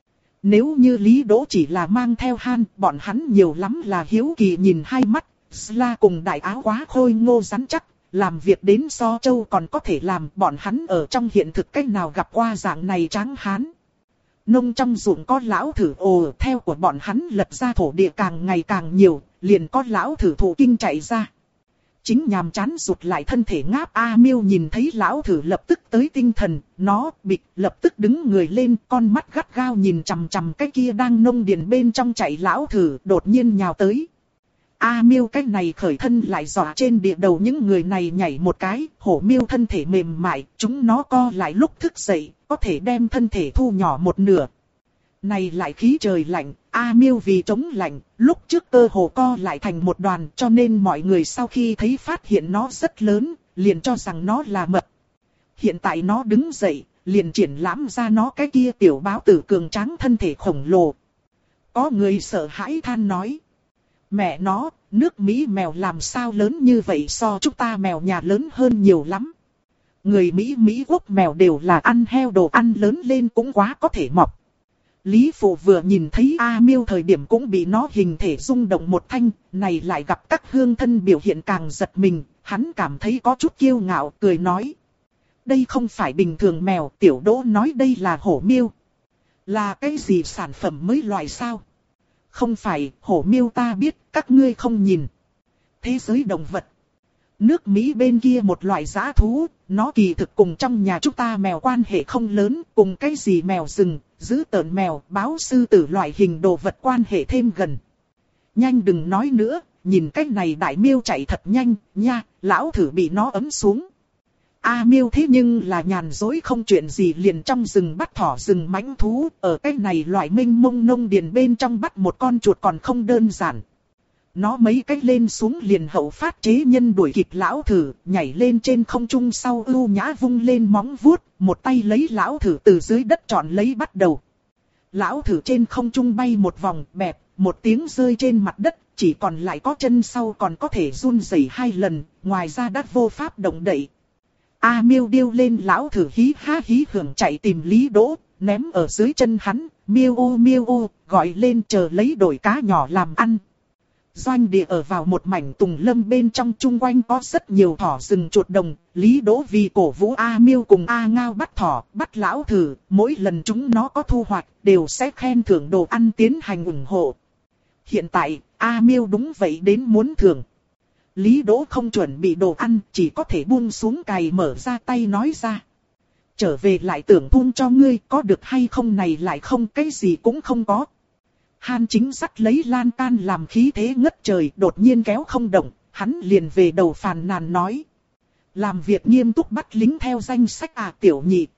Nếu như Lý Đỗ chỉ là mang theo Han, bọn hắn nhiều lắm là hiếu kỳ nhìn hai mắt, Sla cùng đại áo quá khôi ngô rắn chắc, làm việc đến so châu còn có thể làm, bọn hắn ở trong hiện thực cách nào gặp qua dạng này tráng hán. Nông trong ruộng có lão thử ồ, theo của bọn hắn lật ra thổ địa càng ngày càng nhiều, liền có lão thử thụ kinh chạy ra. Chính nhàm chán rụt lại thân thể ngáp A Miêu nhìn thấy lão thử lập tức tới tinh thần, nó bịch lập tức đứng người lên, con mắt gắt gao nhìn chằm chằm cái kia đang nông điền bên trong chạy lão thử, đột nhiên nhào tới. A Miêu cái này khởi thân lại dọa trên địa đầu những người này nhảy một cái, hổ miêu thân thể mềm mại, chúng nó co lại lúc thức dậy, có thể đem thân thể thu nhỏ một nửa. Này lại khí trời lạnh, A Miêu vì chống lạnh, lúc trước cơ hồ co lại thành một đoàn, cho nên mọi người sau khi thấy phát hiện nó rất lớn, liền cho rằng nó là mập. Hiện tại nó đứng dậy, liền triển lãm ra nó cái kia tiểu báo tử cường tráng thân thể khổng lồ. Có người sợ hãi than nói: mẹ nó, nước Mỹ mèo làm sao lớn như vậy, so chúng ta mèo nhà lớn hơn nhiều lắm. Người Mỹ Mỹ Quốc mèo đều là ăn heo đồ ăn lớn lên cũng quá có thể mọc. Lý Phụ vừa nhìn thấy A Miêu thời điểm cũng bị nó hình thể rung động một thanh, này lại gặp các hương thân biểu hiện càng giật mình, hắn cảm thấy có chút kiêu ngạo, cười nói: đây không phải bình thường mèo, Tiểu Đỗ nói đây là hổ miêu. Là cái gì sản phẩm mới loại sao? Không phải, hổ miêu ta biết, các ngươi không nhìn. Thế giới động vật. Nước Mỹ bên kia một loại dã thú, nó kỳ thực cùng trong nhà chúng ta mèo quan hệ không lớn, cùng cái gì mèo rừng, dữ tợn mèo, báo sư tử loại hình đồ vật quan hệ thêm gần. Nhanh đừng nói nữa, nhìn cái này đại miêu chạy thật nhanh, nha, lão thử bị nó ấm xuống. A Miêu thế nhưng là nhàn dối không chuyện gì liền trong rừng bắt thỏ rừng mãnh thú, ở cái này loại mênh mông nông điền bên trong bắt một con chuột còn không đơn giản. Nó mấy cách lên xuống liền hậu phát chế nhân đuổi kịp lão thử, nhảy lên trên không trung sau ưu nhã vung lên móng vuốt, một tay lấy lão thử từ dưới đất trọn lấy bắt đầu. Lão thử trên không trung bay một vòng, bẹp, một tiếng rơi trên mặt đất, chỉ còn lại có chân sau còn có thể run rẩy hai lần, ngoài ra đã vô pháp động đậy. A Miêu điêu lên lão thử hí ha hí hưởng chạy tìm Lý Đỗ, ném ở dưới chân hắn, miêu ô miêu ô, gọi lên chờ lấy đổi cá nhỏ làm ăn. Doanh địa ở vào một mảnh tùng lâm bên trong, chung quanh có rất nhiều thỏ rừng chuột đồng, Lý Đỗ vì cổ vũ A Miêu cùng A Ngao bắt thỏ, bắt lão thử, mỗi lần chúng nó có thu hoạch, đều sẽ khen thưởng đồ ăn tiến hành ủng hộ. Hiện tại, A Miêu đúng vậy đến muốn thưởng. Lý Đỗ không chuẩn bị đồ ăn, chỉ có thể buông xuống cày mở ra tay nói ra: trở về lại tưởng thun cho ngươi, có được hay không này lại không, cái gì cũng không có. Han Chính dắt lấy lan can làm khí thế ngất trời, đột nhiên kéo không động, hắn liền về đầu phàn nàn nói: làm việc nghiêm túc bắt lính theo danh sách à tiểu nhị.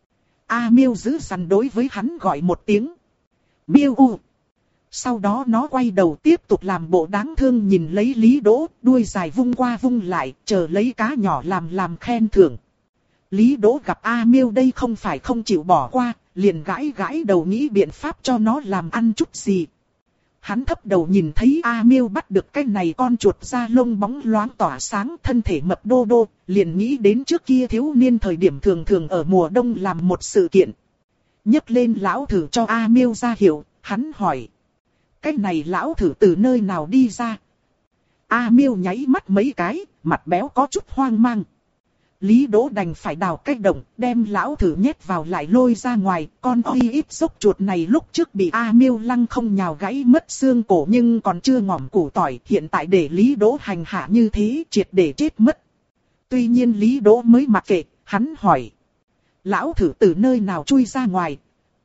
A Miêu giữ dằn đối với hắn gọi một tiếng: Miêu u. Sau đó nó quay đầu tiếp tục làm bộ đáng thương nhìn lấy Lý Đỗ, đuôi dài vung qua vung lại, chờ lấy cá nhỏ làm làm khen thưởng. Lý Đỗ gặp A Miêu đây không phải không chịu bỏ qua, liền gãi gãi đầu nghĩ biện pháp cho nó làm ăn chút gì. Hắn thấp đầu nhìn thấy A Miêu bắt được cái này con chuột da lông bóng loáng tỏa sáng, thân thể mập đô đô, liền nghĩ đến trước kia thiếu niên thời điểm thường thường ở mùa đông làm một sự kiện. Nhấc lên lão thử cho A Miêu ra hiệu, hắn hỏi: cái này lão thử từ nơi nào đi ra? A Miêu nháy mắt mấy cái, mặt béo có chút hoang mang. Lý Đỗ đành phải đào cái động, đem lão thử nhét vào lại lôi ra ngoài. Con oy ít dốc chuột này lúc trước bị A Miêu lăng không nhào gãy mất xương cổ nhưng còn chưa ngỏm củ tỏi. Hiện tại để Lý Đỗ hành hạ như thế triệt để chết mất. Tuy nhiên Lý Đỗ mới mặc kệ, hắn hỏi. Lão thử từ nơi nào chui ra ngoài?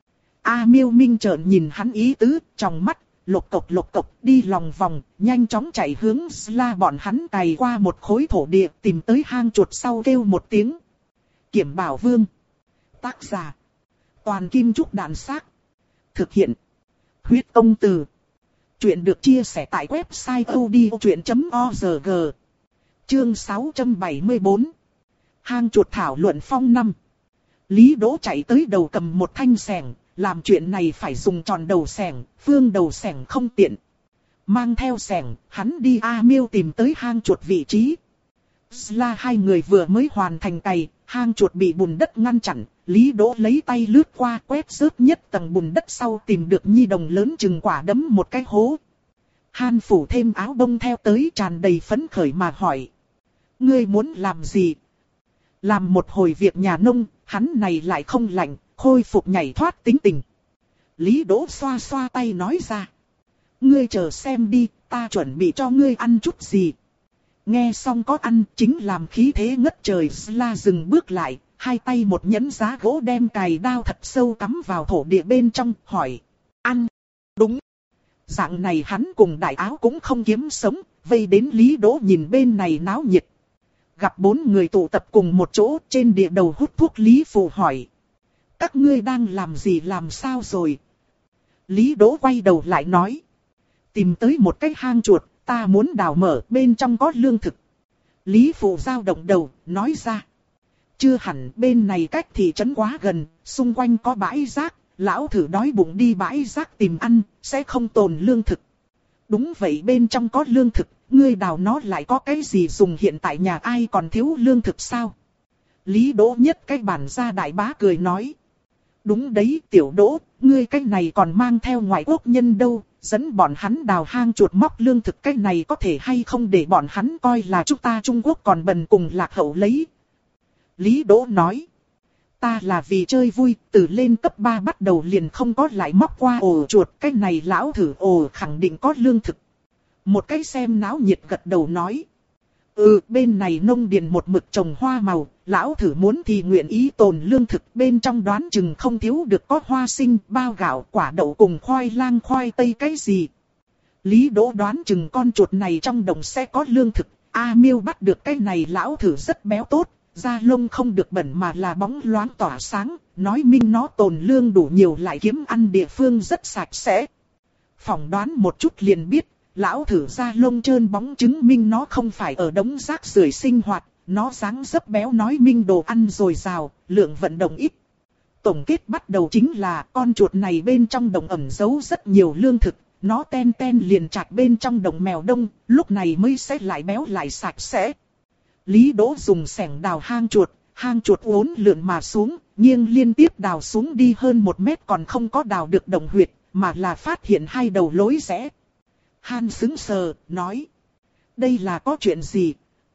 A Miêu Minh trợn nhìn hắn ý tứ, trong mắt, lục cộc lục cộc đi lòng vòng, nhanh chóng chạy hướng Sla bọn hắn cày qua một khối thổ địa tìm tới hang chuột sau kêu một tiếng. Kiểm Bảo Vương. Tác giả. Toàn Kim Trúc Đàn Xác. Thực hiện. Huyết Công Từ. Chuyện được chia sẻ tại website odchuyện chấm org. Chương sáu trăm bảy mươi tư. Hang chuột thảo luận phong năm. Lý Đỗ chạy tới đầu cầm một thanh xẻng, làm chuyện này phải dùng tròn đầu xẻng, phương đầu xẻng không tiện. Mang theo xẻng, hắn đi A Miêu tìm tới hang chuột vị trí. Sla hai người vừa mới hoàn thành cày, hang chuột bị bùn đất ngăn chặn, Lý Đỗ lấy tay lướt qua quét rớt nhất tầng bùn đất sau tìm được nhi đồng lớn chừng quả đấm một cái hố. Han phủ thêm áo bông theo tới tràn đầy phấn khởi mà hỏi. Ngươi muốn làm gì? Làm một hồi việc nhà nông, hắn này lại không lạnh, khôi phục nhảy thoát tính tình. Lý Đỗ xoa xoa tay nói ra. Ngươi chờ xem đi, ta chuẩn bị cho ngươi ăn chút gì. Nghe xong có ăn chính làm khí thế ngất trời. Sla dừng bước lại, hai tay một nhẫn giá gỗ đem cày đao thật sâu cắm vào thổ địa bên trong, hỏi. Ăn. Đúng. Dạng này hắn cùng đại áo cũng không kiếm sống, vây đến Lý Đỗ nhìn bên này náo nhiệt. Gặp bốn người tụ tập cùng một chỗ trên địa đầu hút thuốc Lý Phụ hỏi. Các ngươi đang làm gì làm sao rồi? Lý Đỗ quay đầu lại nói. Tìm tới một cái hang chuột, ta muốn đào mở bên trong có lương thực. Lý Phụ dao động đầu, nói ra. Chưa hẳn bên này cách thị trấn quá gần, xung quanh có bãi rác, lão thử đói bụng đi bãi rác tìm ăn, sẽ không tồn lương thực. Đúng vậy bên trong có lương thực, ngươi đào nó lại có cái gì dùng hiện tại nhà ai còn thiếu lương thực sao? Lý Đỗ nhất cái bản ra đại bá cười nói. Đúng đấy tiểu Đỗ, ngươi cái này còn mang theo ngoại quốc nhân đâu, dẫn bọn hắn đào hang chuột móc lương thực cái này có thể hay không để bọn hắn coi là chúng ta Trung Quốc còn bần cùng lạc hậu lấy. Lý Đỗ nói. Ta là vì chơi vui, từ lên cấp ba bắt đầu liền không có lại móc qua ổ chuột, cái này lão thử ổ khẳng định có lương thực. Một cái xem náo nhiệt gật đầu nói. Ừ, bên này nông điền một mực trồng hoa màu, lão thử muốn thì nguyện ý tồn lương thực, bên trong đoán chừng không thiếu được có hoa sinh, bao gạo, quả đậu cùng khoai lang khoai tây cái gì. Lý Đỗ đoán chừng con chuột này trong đồng sẽ có lương thực, A Miêu bắt được cái này lão thử rất béo tốt, da lông không được bẩn mà là bóng loáng tỏa sáng, nói minh nó tồn lương đủ nhiều lại kiếm ăn địa phương rất sạch sẽ. Phỏng đoán một chút liền biết. Lão thử da lông trơn bóng chứng minh nó không phải ở đống rác rưởi sinh hoạt, nó dáng dấp béo nói minh đồ ăn dồi dào, lượng vận động ít. Tổng kết bắt đầu chính là con chuột này bên trong đồng ẩn giấu rất nhiều lương thực, nó ten ten liền chạch bên trong đồng mèo đông, lúc này mới sẽ lại béo lại sạch sẽ. Lý Đỗ dùng xẻng đào hang chuột, hang chuột uốn lượn mà xuống, nghiêng liên tiếp đào xuống đi hơn một mét còn không có đào được đồng huyệt, mà là phát hiện hai đầu lối rẽ. Han sững sờ, nói. Đây là có chuyện gì?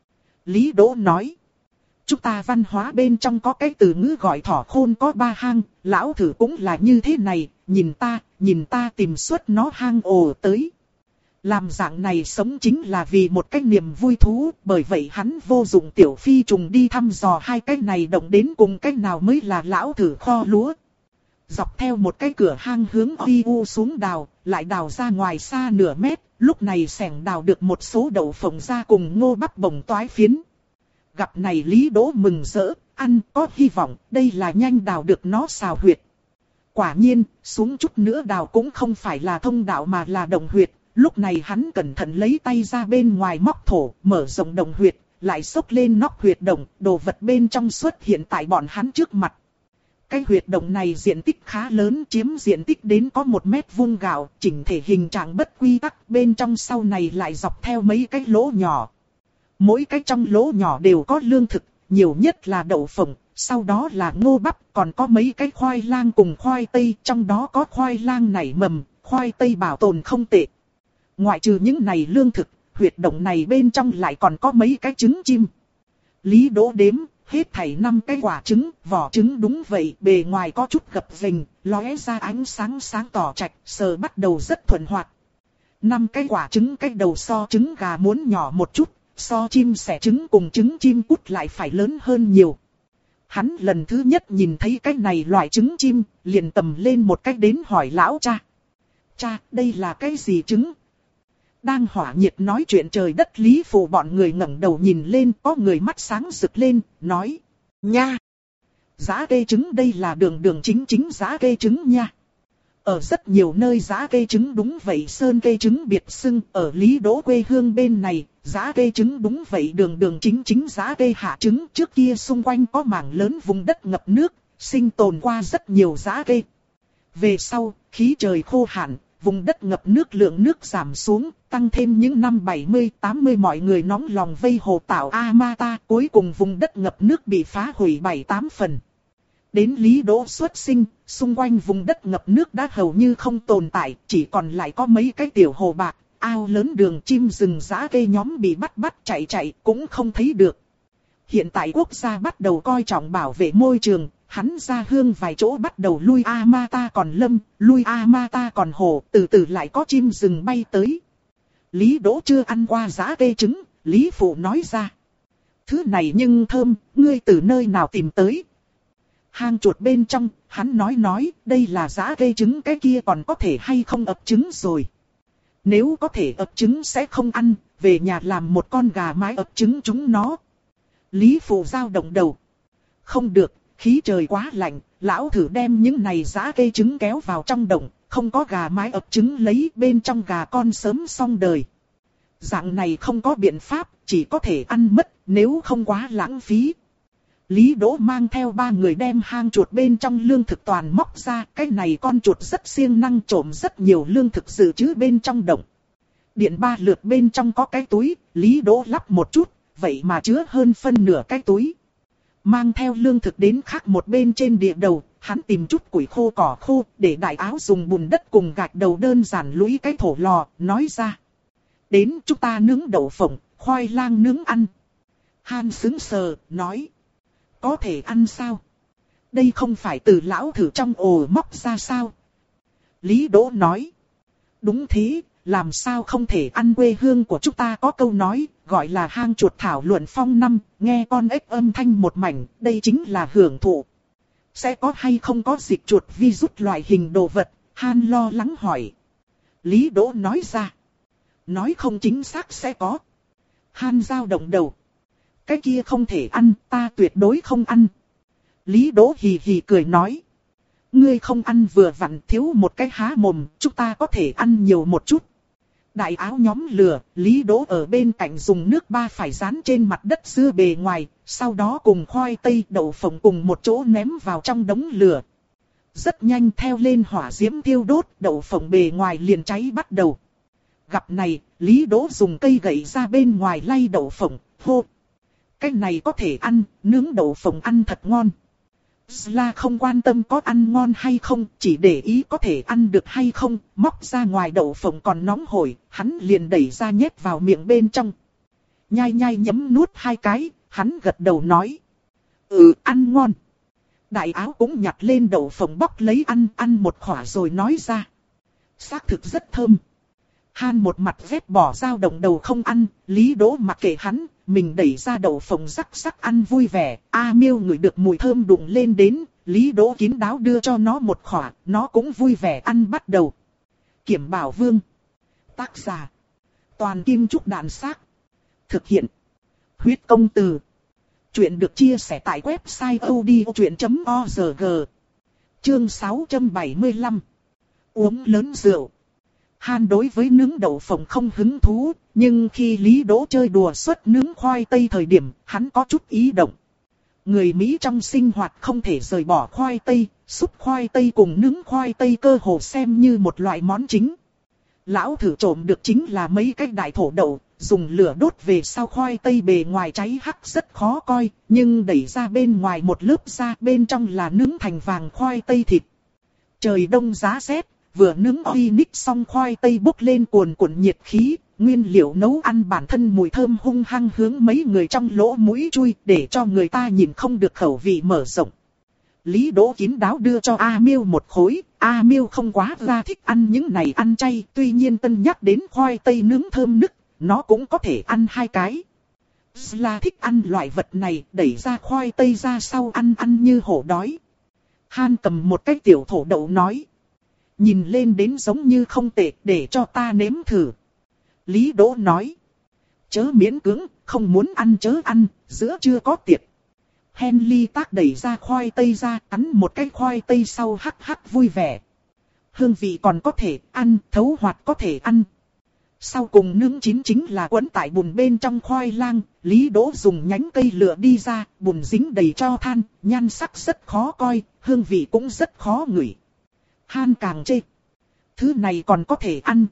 Lý Đỗ nói. Chúng ta văn hóa bên trong có cái từ ngữ gọi thỏ khôn có ba hang, lão thử cũng là như thế này, nhìn ta, nhìn ta tìm suốt nó hang ồ tới. Làm dạng này sống chính là vì một cái niềm vui thú, bởi vậy hắn vô dụng tiểu phi trùng đi thăm dò hai cái này động đến cùng cái nào mới là lão thử kho lúa. Dọc theo một cái cửa hang hướng uy u xuống đào, lại đào ra ngoài xa nửa mét, lúc này xẻng đào được một số đậu phộng ra cùng ngô bắp bồng toái phiến. Gặp này Lý Đỗ mừng rỡ, ăn có hy vọng, đây là nhanh đào được nó xào huyệt. Quả nhiên, xuống chút nữa đào cũng không phải là thông đạo mà là đồng huyệt, lúc này hắn cẩn thận lấy tay ra bên ngoài móc thổ, mở rộng đồng huyệt, lại xốc lên nóc huyệt đồng, đồ vật bên trong xuất hiện tại bọn hắn trước mặt. Cái huyệt động này diện tích khá lớn, chiếm diện tích đến có một mét vuông gạo, chỉnh thể hình trạng bất quy tắc, bên trong sau này lại dọc theo mấy cái lỗ nhỏ. Mỗi cái trong lỗ nhỏ đều có lương thực, nhiều nhất là đậu phộng, sau đó là ngô bắp, còn có mấy cái khoai lang cùng khoai tây, trong đó có khoai lang nảy mầm, khoai tây bảo tồn không tệ. Ngoại trừ những này lương thực, huyệt động này bên trong lại còn có mấy cái trứng chim. Lý Đỗ đếm, hết thảy năm cái quả trứng, vỏ trứng đúng vậy, bề ngoài có chút gập ghềnh, lóe ra ánh sáng sáng tỏ trạch, sờ bắt đầu rất thuận hoạt. Năm cái quả trứng cái đầu so trứng gà muốn nhỏ một chút, so chim sẻ trứng cùng trứng chim cút lại phải lớn hơn nhiều. Hắn lần thứ nhất nhìn thấy cái này loại trứng chim, liền tầm lên một cách đến hỏi lão cha. Cha, đây là cái gì trứng? Đang hỏa nhiệt nói chuyện trời đất Lý Phụ bọn người ngẩng đầu nhìn lên, có người mắt sáng rực lên, nói. Nha! Giá kê trứng đây là đường đường chính chính giá kê trứng nha. Ở rất nhiều nơi giá kê trứng đúng vậy sơn kê trứng biệt xưng, ở Lý Đỗ quê hương bên này, giá kê trứng đúng vậy đường đường chính chính giá kê hạ trứng. Trước kia xung quanh có mảng lớn vùng đất ngập nước, sinh tồn qua rất nhiều giá kê. Về sau, khí trời khô hạn, vùng đất ngập nước lượng nước giảm xuống, tăng thêm những năm bảy mươi tám mươi mọi người nóng lòng vây hồ tạo Amata, cuối cùng vùng đất ngập nước bị phá hủy bảy tám phần. Đến Lý Đỗ xuất sinh, xung quanh vùng đất ngập nước đã hầu như không tồn tại, chỉ còn lại có mấy cái tiểu hồ bạc, ao lớn đường chim rừng giã kê nhóm bị bắt bắt chạy chạy cũng không thấy được. Hiện tại quốc gia bắt đầu coi trọng bảo vệ môi trường, hắn ra hương vài chỗ bắt đầu lui Amata còn lâm, lui Amata còn hồ, từ từ lại có chim rừng bay tới. Lý Đỗ chưa ăn qua giã kê trứng, Lý Phụ nói ra. Thứ này nhưng thơm, ngươi từ nơi nào tìm tới? Hang chuột bên trong, hắn nói nói, đây là giã kê trứng cái kia còn có thể hay không ấp trứng rồi. Nếu có thể ấp trứng sẽ không ăn, về nhà làm một con gà mái ấp trứng chúng nó. Lý Phụ dao động đầu. Không được, khí trời quá lạnh, lão thử đem những này giã kê trứng kéo vào trong động, không có gà mái ấp trứng lấy bên trong gà con sớm xong đời. Dạng này không có biện pháp, chỉ có thể ăn mất, nếu không quá lãng phí. Lý Đỗ mang theo ba người đem hang chuột bên trong lương thực toàn móc ra, cái này con chuột rất siêng năng trộm rất nhiều lương thực dự trữ bên trong động. Điện ba lượt bên trong có cái túi, Lý Đỗ lắp một chút, vậy mà chứa hơn phân nửa cái túi. Mang theo lương thực đến khác một bên trên địa đầu, hắn tìm chút củi khô cỏ khô, để đại áo dùng bùn đất cùng gạch đầu đơn giản lũy cái thổ lò, nói ra. Đến chúng ta nướng đậu phộng, khoai lang nướng ăn. Han sững sờ, nói. Có thể ăn sao? Đây không phải từ lão thử trong ổ móc ra sao? Lý Đỗ nói. Đúng thế, làm sao không thể ăn, quê hương của chúng ta có câu nói, gọi là hang chuột thảo luận phong năm, nghe con ếch âm thanh một mảnh, đây chính là hưởng thụ. Sẽ có hay không có dịch chuột virus loại hình đồ vật? Han lo lắng hỏi. Lý Đỗ nói ra. Nói không chính xác sẽ có. Han dao động đầu. Cái kia không thể ăn, ta tuyệt đối không ăn. Lý Đỗ hì hì cười nói. Ngươi không ăn vừa vặn thiếu một cái há mồm, chúng ta có thể ăn nhiều một chút. Đại áo nhóm lửa, Lý Đỗ ở bên cạnh dùng nước ba phải dán trên mặt đất dưa bề ngoài, sau đó cùng khoai tây đậu phộng cùng một chỗ ném vào trong đống lửa. Rất nhanh theo lên hỏa diễm thiêu đốt, đậu phộng bề ngoài liền cháy bắt đầu. Gặp này, Lý Đỗ dùng cây gậy ra bên ngoài lay đậu phộng, hô. Cái này có thể ăn, nướng đậu phộng ăn thật ngon. Sla không quan tâm có ăn ngon hay không, chỉ để ý có thể ăn được hay không, móc ra ngoài đậu phộng còn nóng hổi, hắn liền đẩy ra nhét vào miệng bên trong. Nhai nhai nhấm nuốt hai cái, hắn gật đầu nói. Ừ, ăn ngon. Đại áo cũng nhặt lên đậu phộng bóc lấy ăn, ăn một khỏa rồi nói ra. Xác thực rất thơm. Han một mặt vét bỏ dao động đầu không ăn, Lý Đỗ mặc kệ hắn, mình đẩy ra đậu phộng rắc rắc ăn vui vẻ. A Miêu ngửi được mùi thơm đụng lên đến, Lý Đỗ kín đáo đưa cho nó một khỏa, nó cũng vui vẻ ăn bắt đầu. Kiểm Bảo Vương. Tác giả. Toàn Kim Trúc Đàn Xác. Thực hiện. Huyết Công Từ. Chuyện được chia sẻ tại website odchuyện chấm org. Chương sáu trăm bảy mươi lăm. Uống lớn rượu. Han đối với nướng đậu phộng không hứng thú, nhưng khi Lý Đỗ chơi đùa suất nướng khoai tây thời điểm, hắn có chút ý động. Người Mỹ trong sinh hoạt không thể rời bỏ khoai tây, súp khoai tây cùng nướng khoai tây cơ hồ xem như một loại món chính. Lão thử trộm được chính là mấy cái đại thổ đậu, dùng lửa đốt về sau khoai tây bề ngoài cháy hắc rất khó coi, nhưng đẩy ra bên ngoài một lớp da bên trong là nướng thành vàng khoai tây thịt. Trời đông giá rét. Vừa nướng oinic xong khoai tây bốc lên cuồn cuộn nhiệt khí, nguyên liệu nấu ăn bản thân mùi thơm hung hăng hướng mấy người trong lỗ mũi chui để cho người ta nhìn không được khẩu vị mở rộng. Lý Đỗ kín đáo đưa cho A Miêu một khối, A Miêu không quá ra thích ăn những này ăn chay, tuy nhiên cân nhắc đến khoai tây nướng thơm nức, nó cũng có thể ăn hai cái. Là thích ăn loại vật này, đẩy ra khoai tây ra sau ăn ăn như hổ đói. Han cầm một cái tiểu thổ đậu nói. Nhìn lên đến giống như không tệ, để cho ta nếm thử. Lý Đỗ nói. Chớ miễn cưỡng, không muốn ăn chớ ăn, giữa chưa có tiệc. Henry tác đẩy ra khoai tây ra, cắn một cái khoai tây sau hắc hắc vui vẻ. Hương vị còn có thể ăn, thấu hoạt có thể ăn. Sau cùng nướng chín chính là quấn tại bùn bên trong khoai lang, Lý Đỗ dùng nhánh cây lửa đi ra, bùn dính đầy tro than, nhan sắc rất khó coi, hương vị cũng rất khó ngửi. Han càng chê. Thứ này còn có thể ăn.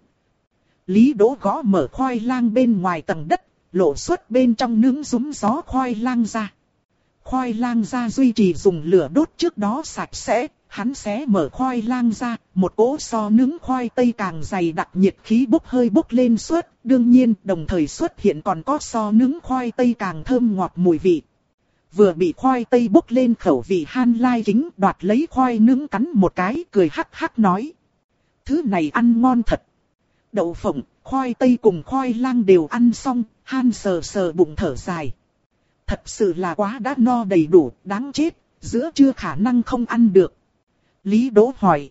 Lý Đỗ gõ mở khoai lang bên ngoài tầng đất, lộ xuất bên trong nướng rúm gió khoai lang ra. Khoai lang ra duy trì dùng lửa đốt trước đó sạch sẽ, hắn xé mở khoai lang ra, một cỗ so nướng khoai tây càng dày đặc nhiệt khí bốc hơi bốc lên suốt, đương nhiên đồng thời xuất hiện còn có so nướng khoai tây càng thơm ngọt mùi vị. Vừa bị khoai tây bốc lên khẩu vị Han lai kính đoạt lấy khoai nướng cắn một cái cười hắc hắc nói. Thứ này ăn ngon thật. Đậu phộng, khoai tây cùng khoai lang đều ăn xong, Han sờ sờ bụng thở dài. Thật sự là quá đã no đầy đủ, đáng chết, giữa chưa khả năng không ăn được. Lý Đỗ hỏi.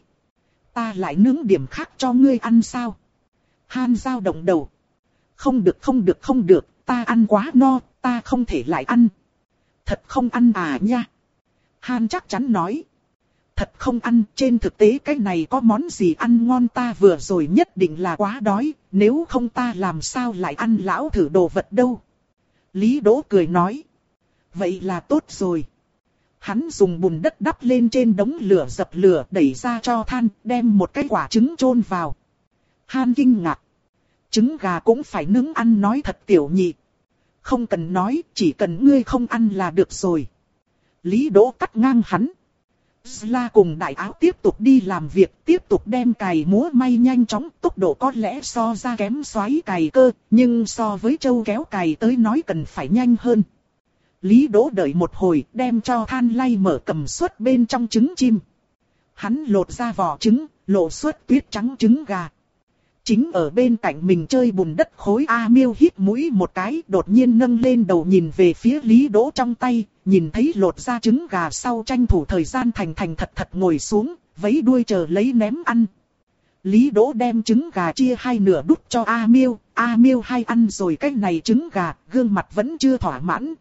Ta lại nướng điểm khác cho ngươi ăn sao? Han dao động đầu. Không được không được không được, ta ăn quá no, ta không thể lại ăn. Thật không ăn à nha? Han chắc chắn nói. Thật không ăn, trên thực tế cái này có món gì ăn ngon ta vừa rồi nhất định là quá đói, nếu không ta làm sao lại ăn lão thử đồ vật đâu. Lý Đỗ cười nói. Vậy là tốt rồi. Hắn dùng bùn đất đắp lên trên đống lửa dập lửa đẩy ra cho than, đem một cái quả trứng chôn vào. Han kinh ngạc. Trứng gà cũng phải nướng ăn nói thật tiểu nhị. Không cần nói, chỉ cần ngươi không ăn là được rồi. Lý Đỗ cắt ngang hắn. Sla cùng đại áo tiếp tục đi làm việc, tiếp tục đem cày múa may nhanh chóng, tốc độ có lẽ so ra kém xoáy cày cơ, nhưng so với châu kéo cày tới nói cần phải nhanh hơn. Lý Đỗ đợi một hồi, đem cho than lay mở cầm suất bên trong trứng chim. Hắn lột ra vỏ trứng, lộ suất tuyết trắng trứng gà. Chính ở bên cạnh mình chơi bùn đất khối A Miêu hít mũi một cái, đột nhiên nâng lên đầu nhìn về phía Lý Đỗ trong tay, nhìn thấy lột ra trứng gà sau tranh thủ thời gian thành thành thật thật ngồi xuống, vẫy đuôi chờ lấy ném ăn. Lý Đỗ đem trứng gà chia hai nửa đút cho A Miêu, A Miêu hay ăn rồi cái này trứng gà, gương mặt vẫn chưa thỏa mãn.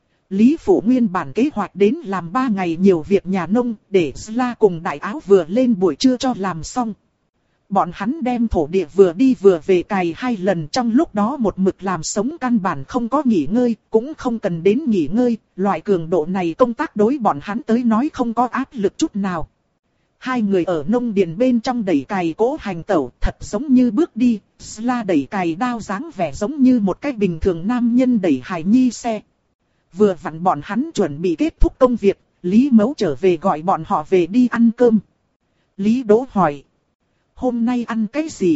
Lý Phủ nguyên bản kế hoạch đến làm ba ngày nhiều việc nhà nông, để Sla cùng đại áo vừa lên buổi trưa cho làm xong. Bọn hắn đem thổ địa vừa đi vừa về cày hai lần, trong lúc đó một mực làm sống căn bản không có nghỉ ngơi, cũng không cần đến nghỉ ngơi, loại cường độ này công tác đối bọn hắn tới nói không có áp lực chút nào. Hai người ở nông điền bên trong đẩy cày cỗ hành tẩu, thật giống như bước đi, Sla đẩy cày đao dáng vẻ giống như một cách bình thường nam nhân đẩy hài nhi xe. Vừa vặn bọn hắn chuẩn bị kết thúc công việc, Lý Mấu trở về gọi bọn họ về đi ăn cơm. Lý Đỗ hỏi. Hôm nay ăn cái gì?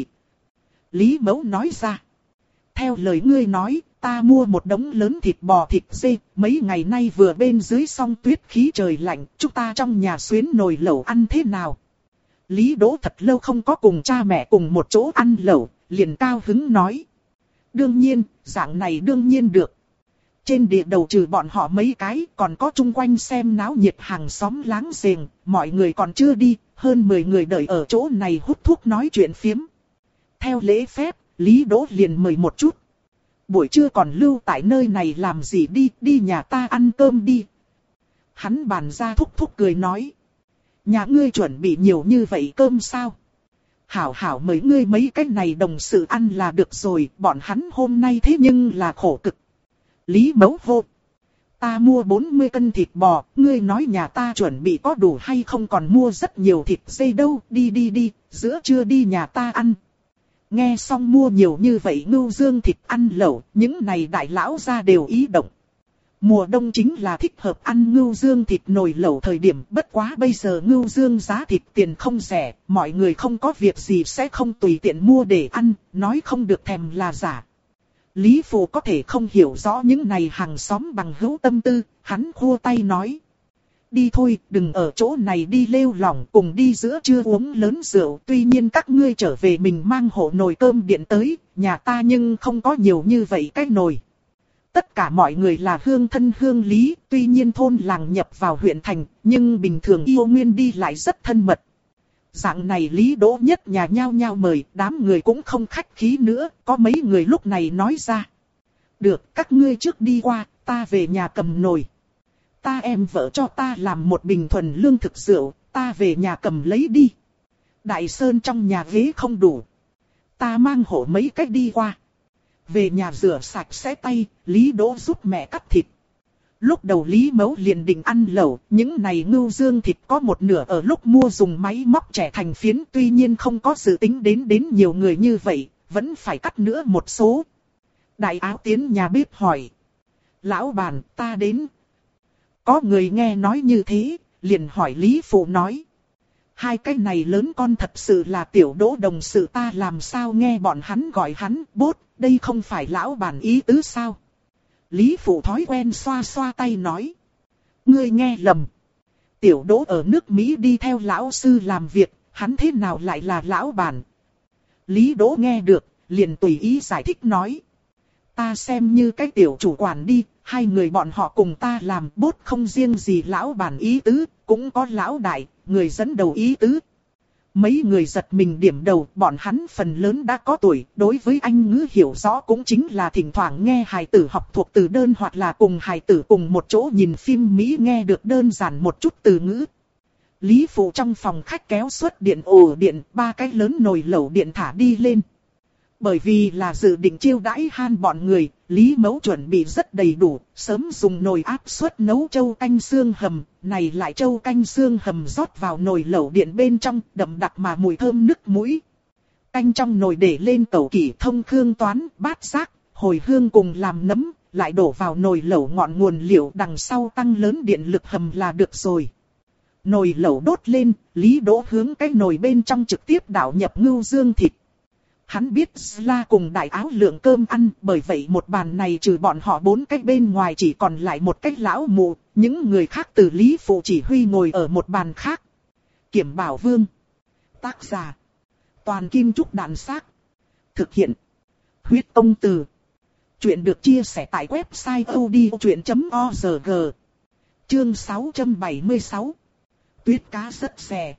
Lý Mấu nói ra. Theo lời ngươi nói, ta mua một đống lớn thịt bò thịt dê, mấy ngày nay vừa bên dưới song tuyết khí trời lạnh, chúng ta trong nhà xuyến nồi lẩu ăn thế nào? Lý Đỗ thật lâu không có cùng cha mẹ cùng một chỗ ăn lẩu, liền cao hứng nói. Đương nhiên, dạng này đương nhiên được. Trên địa đầu trừ bọn họ mấy cái, còn có chung quanh xem náo nhiệt hàng xóm láng giềng, mọi người còn chưa đi, hơn mười người đợi ở chỗ này hút thuốc nói chuyện phiếm. Theo lễ phép, Lý Đỗ liền mời một chút. Buổi trưa còn lưu tại nơi này làm gì đi, đi nhà ta ăn cơm đi. Hắn bàn ra thúc thúc cười nói. Nhà ngươi chuẩn bị nhiều như vậy cơm sao? Hảo hảo mời ngươi mấy cái này đồng sự ăn là được rồi, bọn hắn hôm nay thế nhưng là khổ cực. Lý Mấu hô. Ta mua bốn mươi cân thịt bò, ngươi nói nhà ta chuẩn bị có đủ hay không, còn mua rất nhiều thịt dê đâu, đi đi đi, giữa trưa đi nhà ta ăn. Nghe xong mua nhiều như vậy ngưu dương thịt ăn lẩu, những này đại lão ra đều ý động. Mùa đông chính là thích hợp ăn ngưu dương thịt nồi lẩu thời điểm, bất quá bây giờ ngưu dương giá thịt tiền không rẻ, mọi người không có việc gì sẽ không tùy tiện mua để ăn, nói không được thèm là giả. Lý Phụ có thể không hiểu rõ những này hàng xóm bằng hữu tâm tư, hắn khua tay nói. Đi thôi, đừng ở chỗ này đi lêu lỏng, cùng đi giữa trưa uống lớn rượu. Tuy nhiên các ngươi trở về mình mang hộ nồi cơm điện tới, nhà ta nhưng không có nhiều như vậy cái nồi. Tất cả mọi người là hương thân hương lý, tuy nhiên thôn làng nhập vào huyện thành, nhưng bình thường yêu nguyên đi lại rất thân mật. Dạng này Lý Đỗ nhất nhà nhao nhao mời, đám người cũng không khách khí nữa, có mấy người lúc này nói ra. Được, các ngươi trước đi qua, ta về nhà cầm nồi. Ta em vợ cho ta làm một bình thuần lương thực rượu, ta về nhà cầm lấy đi. Đại Sơn trong nhà ghế không đủ. Ta mang hộ mấy cách đi qua. Về nhà rửa sạch sẽ tay, Lý Đỗ giúp mẹ cắt thịt. Lúc đầu Lý Mẫu liền định ăn lẩu, những này ngưu dương thịt có một nửa ở lúc mua dùng máy móc trẻ thành phiến, tuy nhiên không có dự tính đến đến nhiều người như vậy, vẫn phải cắt nữa một số. Đại Áo tiến nhà bếp hỏi. Lão bản, ta đến. Có người nghe nói như thế, liền hỏi Lý Phụ nói. Hai cái này lớn con thật sự là tiểu Đỗ đồng sự, ta làm sao nghe bọn hắn gọi hắn bốt, đây không phải lão bản ý tứ sao? Lý Phụ thói quen xoa xoa tay nói. Ngươi nghe lầm. Tiểu Đỗ ở nước Mỹ đi theo lão sư làm việc, hắn thế nào lại là lão bản? Lý Đỗ nghe được, liền tùy ý giải thích nói. Ta xem như cái tiểu chủ quản đi, hai người bọn họ cùng ta làm bốt không riêng gì lão bản ý tứ, cũng có lão đại, người dẫn đầu ý tứ. Mấy người giật mình điểm đầu, bọn hắn phần lớn đã có tuổi, đối với Anh ngữ hiểu rõ cũng chính là thỉnh thoảng nghe hài tử học thuộc từ đơn hoặc là cùng hài tử cùng một chỗ nhìn phim Mỹ nghe được đơn giản một chút từ ngữ. Lý Phụ trong phòng khách kéo xuất điện ổ điện, ba cái lớn nồi lẩu điện thả đi lên. Bởi vì là dự định chiêu đãi Han bọn người, Lý Mẫu chuẩn bị rất đầy đủ, sớm dùng nồi áp suất nấu trâu canh xương hầm, này lại trâu canh xương hầm rót vào nồi lẩu điện bên trong, đậm đặc mà mùi thơm nức mũi. Canh trong nồi để lên tẩu kỷ thông khương toán, bát giác, hồi hương cùng làm nấm, lại đổ vào nồi lẩu ngọn nguồn liệu đằng sau tăng lớn điện lực hầm là được rồi. Nồi lẩu đốt lên, Lý Đỗ hướng cái nồi bên trong trực tiếp đảo nhập ngưu dương thịt. Hắn biết Sla cùng Đại Áo lượng cơm ăn, bởi vậy một bàn này trừ bọn họ bốn cách bên ngoài chỉ còn lại một cách lão mụ, những người khác từ Lý Phụ chỉ huy ngồi ở một bàn khác. Kiểm Bảo Vương. Tác giả. Toàn Kim Trúc Đàn Xác. Thực hiện. Huyết Tông Từ. Chuyện được chia sẻ tại website odchuyện chấm org. Chương sáu trăm bảy mươi sáu. Tuyết cá rất rẻ.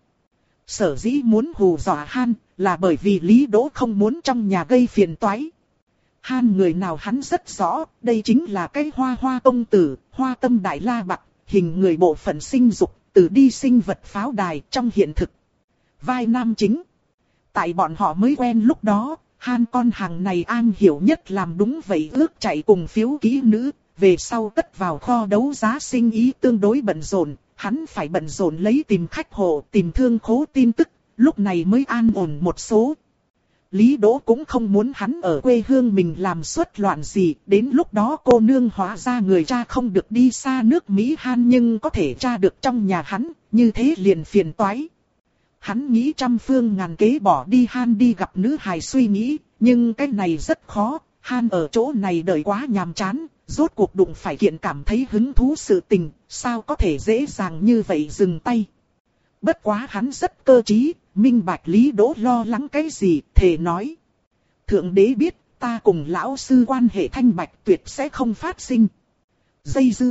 Sở dĩ muốn hù dọa Han là bởi vì Lý Đỗ không muốn trong nhà gây phiền toái. Han người nào hắn rất rõ, đây chính là cái hoa hoa công tử, hoa tâm đại la bạc, hình người bộ phận sinh dục, từ đi sinh vật pháo đài trong hiện thực. Vai nam chính. Tại bọn họ mới quen lúc đó, Han con hàng này an hiểu nhất làm đúng vậy ước chạy cùng phiếu kỹ nữ, về sau tất vào kho đấu giá sinh ý tương đối bận rộn. Hắn phải bận rộn lấy tìm khách hộ, tìm thương khố tin tức, lúc này mới an ổn một số. Lý Đỗ cũng không muốn hắn ở quê hương mình làm xuất loạn gì, đến lúc đó cô nương hóa ra người cha không được đi xa nước Mỹ Han nhưng có thể tra được trong nhà hắn, như thế liền phiền toái. Hắn nghĩ trăm phương ngàn kế bỏ đi Han đi gặp nữ hài suy nghĩ, nhưng cái này rất khó, Han ở chỗ này đợi quá nhàm chán. Rốt cuộc đụng phải kiện cảm thấy hứng thú sự tình, sao có thể dễ dàng như vậy dừng tay. Bất quá hắn rất cơ trí, minh bạch Lý Đỗ lo lắng cái gì, thề nói. Thượng đế biết, ta cùng lão sư quan hệ thanh bạch tuyệt sẽ không phát sinh. Dây dưa.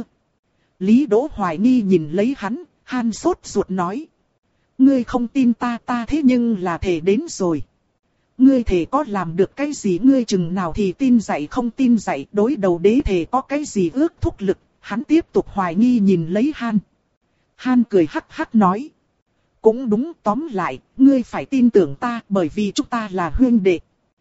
Lý Đỗ hoài nghi nhìn lấy hắn, Han sốt ruột nói. Ngươi không tin ta ta thế nhưng là thề đến rồi. Ngươi thề có làm được cái gì ngươi chừng nào thì tin dạy không tin dạy đối đầu đế thề có cái gì ước thúc lực, hắn tiếp tục hoài nghi nhìn lấy Han. Han cười hắc hắc nói. Cũng đúng tóm lại, ngươi phải tin tưởng ta bởi vì chúng ta là huynh đệ.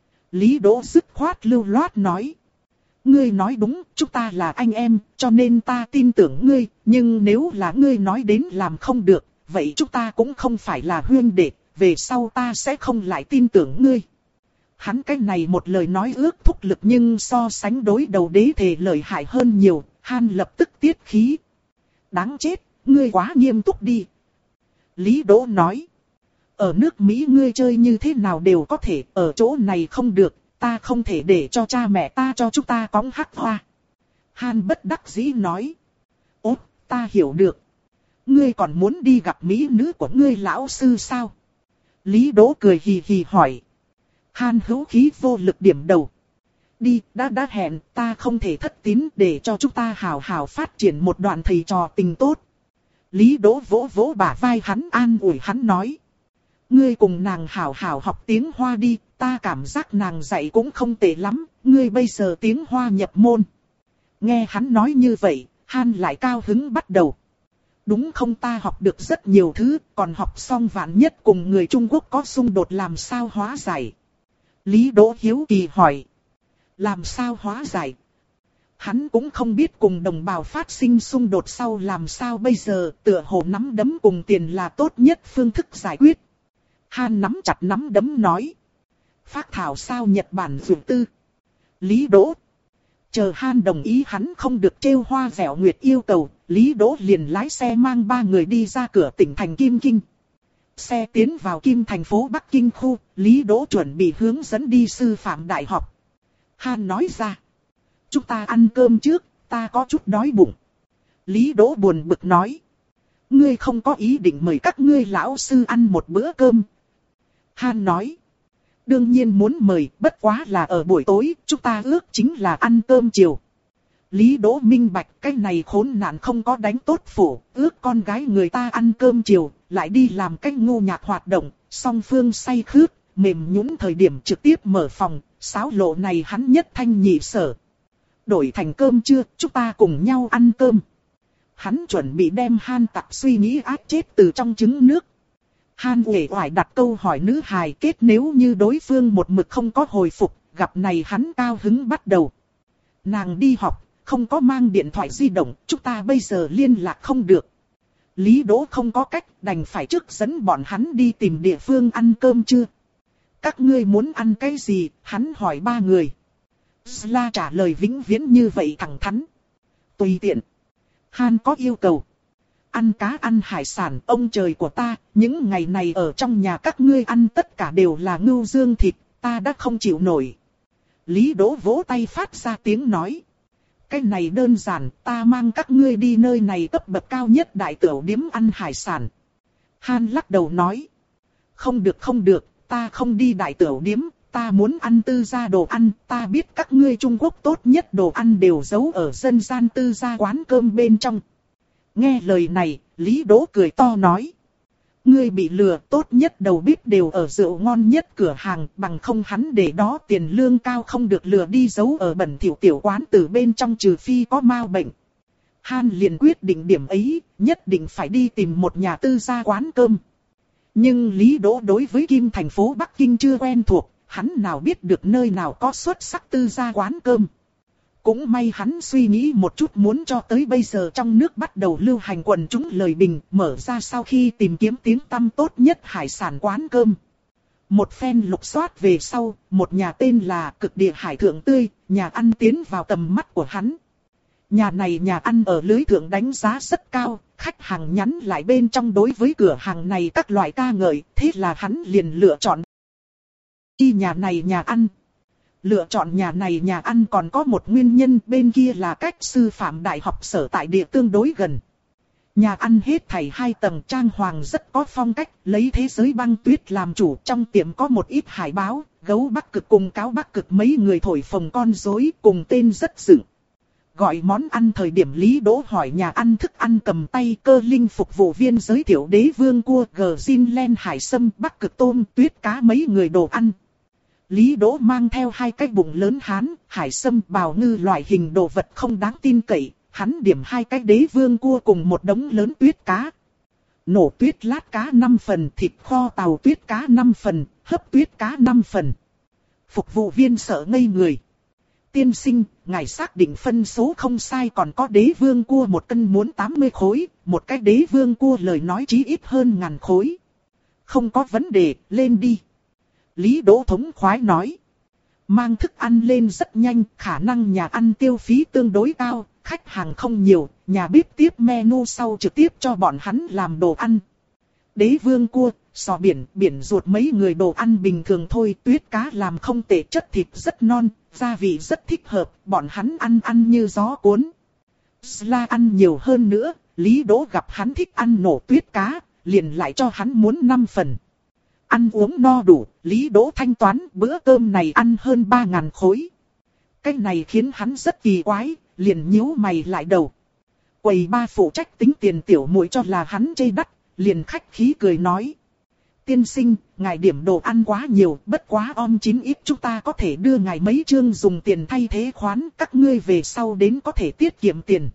Lý Đỗ dứt khoát lưu loát nói. Ngươi nói đúng, chúng ta là anh em, cho nên ta tin tưởng ngươi, nhưng nếu là ngươi nói đến làm không được, vậy chúng ta cũng không phải là huynh đệ. Về sau ta sẽ không lại tin tưởng ngươi. Hắn cái này một lời nói ước thúc lực nhưng so sánh đối đầu đế thề lợi hại hơn nhiều. Han lập tức tiết khí. Đáng chết, ngươi quá nghiêm túc đi. Lý Đỗ nói. Ở nước Mỹ ngươi chơi như thế nào đều có thể, ở chỗ này không được, ta không thể để cho cha mẹ ta cho chúng ta cõng hắc hoa. Han bất đắc dĩ nói. Ốt, ta hiểu được. Ngươi còn muốn đi gặp mỹ nữ của ngươi lão sư sao? Lý Đỗ cười hì hì hỏi. Han hữu khí vô lực điểm đầu. Đi, đã đã hẹn, ta không thể thất tín để cho chúng ta hào hào phát triển một đoạn thầy trò tình tốt. Lý Đỗ vỗ vỗ bả vai hắn an ủi hắn nói. Ngươi cùng nàng hào hào học tiếng Hoa đi, ta cảm giác nàng dạy cũng không tệ lắm, ngươi bây giờ tiếng Hoa nhập môn. Nghe hắn nói như vậy, Han lại cao hứng bắt đầu. Đúng không, ta học được rất nhiều thứ, còn học xong vạn nhất cùng người Trung Quốc có xung đột làm sao hóa giải. Lý Đỗ hiếu kỳ hỏi. Làm sao hóa giải? Hắn cũng không biết cùng đồng bào phát sinh xung đột sau làm sao bây giờ, tựa hồ nắm đấm cùng tiền là tốt nhất phương thức giải quyết. Han nắm chặt nắm đấm nói. Phác thảo sao Nhật Bản dường tư. Lý Đỗ. Chờ Han đồng ý hắn không được trêu hoa vẻo nguyệt yêu cầu, Lý Đỗ liền lái xe mang ba người đi ra cửa tỉnh thành Kim Kinh. Xe tiến vào Kim thành phố Bắc Kinh khu, Lý Đỗ chuẩn bị hướng dẫn đi sư phạm đại học. Han nói ra. Chúng ta ăn cơm trước, ta có chút đói bụng. Lý Đỗ buồn bực nói. Ngươi không có ý định mời các ngươi lão sư ăn một bữa cơm. Han nói. Đương nhiên muốn mời, bất quá là ở buổi tối, chúng ta ước chính là ăn cơm chiều. Lý Đỗ minh bạch cái này khốn nạn không có đánh tốt phủ, ước con gái người ta ăn cơm chiều, lại đi làm cách ngu nhạc hoạt động, song phương say khướt, mềm nhũn thời điểm trực tiếp mở phòng, sáo lộ này hắn nhất thanh nhị sở. Đổi thành cơm trưa, chúng ta cùng nhau ăn cơm. Hắn chuẩn bị đem Han tặc suy nghĩ ác chết từ trong trứng nước. Han uể oải đặt câu hỏi nữ hài kết nếu như đối phương một mực không có hồi phục, gặp này hắn cao hứng bắt đầu. Nàng đi học, không có mang điện thoại di động, chúng ta bây giờ liên lạc không được. Lý Đỗ không có cách, đành phải trước dẫn bọn hắn đi tìm địa phương ăn cơm trưa. Các ngươi muốn ăn cái gì? Hắn hỏi ba người. Sla trả lời vĩnh viễn như vậy thẳng thắn. Tùy tiện. Han có yêu cầu. Ăn cá ăn hải sản, ông trời của ta, những ngày này ở trong nhà các ngươi ăn tất cả đều là ngưu dương thịt, ta đã không chịu nổi. Lý Đỗ vỗ tay phát ra tiếng nói. Cái này đơn giản, ta mang các ngươi đi nơi này cấp bậc cao nhất đại tửu điếm ăn hải sản. Han lắc đầu nói. Không được không được, ta không đi đại tửu điếm, ta muốn ăn tư gia đồ ăn, ta biết các ngươi Trung Quốc tốt nhất đồ ăn đều giấu ở dân gian tư gia quán cơm bên trong. Nghe lời này, Lý Đỗ cười to nói. Ngươi bị lừa, tốt nhất đầu bếp đều ở rượu ngon nhất cửa hàng, bằng không hắn để đó tiền lương cao không được lừa đi giấu ở bẩn thỉu tiểu quán từ bên trong trừ phi có mao bệnh. Han liền quyết định điểm ấy, nhất định phải đi tìm một nhà tư gia quán cơm. Nhưng Lý Đỗ đối với Kim thành phố Bắc Kinh chưa quen thuộc, hắn nào biết được nơi nào có xuất sắc tư gia quán cơm. Cũng may hắn suy nghĩ một chút muốn cho tới bây giờ trong nước bắt đầu lưu hành quần chúng lời bình, mở ra sau khi tìm kiếm tiếng tăm tốt nhất hải sản quán cơm. Một phen lục soát về sau, một nhà tên là Cực Địa Hải Thượng Tươi, nhà ăn tiến vào tầm mắt của hắn. Nhà này nhà ăn ở lưới thượng đánh giá rất cao, khách hàng nhắn lại bên trong đối với cửa hàng này các loại ca ngợi, thế là hắn liền lựa chọn đi nhà này nhà ăn. Lựa chọn nhà này nhà ăn còn có một nguyên nhân, bên kia là cách sư phạm đại học sở tại địa tương đối gần. Nhà ăn hết thảy hai tầng, trang hoàng rất có phong cách, lấy thế giới băng tuyết làm chủ. Trong tiệm có một ít hải báo, gấu Bắc Cực cùng cáo Bắc Cực mấy người thổi phồng con rối cùng tên rất dựng. Gọi món ăn thời điểm Lý Đỗ hỏi nhà ăn thức ăn cầm tay, cơ linh phục vụ viên giới thiệu đế vương cua, gờ zin len hải sâm, Bắc Cực tôm, tuyết cá mấy người đồ ăn. Lý Đỗ mang theo hai cái bụng lớn hán, hải sâm, bào ngư loại hình đồ vật không đáng tin cậy, hắn điểm hai cái đế vương cua cùng một đống lớn tuyết cá. Nổ tuyết lát cá năm phần, thịt kho tàu tuyết cá năm phần, hấp tuyết cá năm phần. Phục vụ viên sợ ngây người. Tiên sinh, ngài xác định phân số không sai, còn có đế vương cua một cân muốn tám mươi khối, một cái đế vương cua lời nói chí ít hơn ngàn khối. Không có vấn đề, lên đi. Lý Đỗ thống khoái nói. Mang thức ăn lên rất nhanh, khả năng nhà ăn tiêu phí tương đối cao, khách hàng không nhiều, nhà bếp tiếp menu sau trực tiếp cho bọn hắn làm đồ ăn. Đế vương cua, sò biển, biển ruột mấy người đồ ăn bình thường thôi, tuyết cá làm không tệ, chất thịt rất non, gia vị rất thích hợp, bọn hắn ăn ăn như gió cuốn. Sla ăn nhiều hơn nữa, Lý Đỗ gặp hắn thích ăn nổ tuyết cá, liền lại cho hắn muốn năm phần. Ăn uống no đủ, Lý Đỗ thanh toán bữa cơm này ăn hơn ba ngàn khối. Cái này khiến hắn rất kỳ quái, liền nhíu mày lại đầu. Quầy ba phụ trách tính tiền tiểu muội cho là hắn chê đắt, liền khách khí cười nói. Tiên sinh, ngài điểm đồ ăn quá nhiều, bất quá om chín ít chúng ta có thể đưa ngài mấy chương dùng tiền thay thế khoán, các ngươi về sau đến có thể tiết kiệm tiền.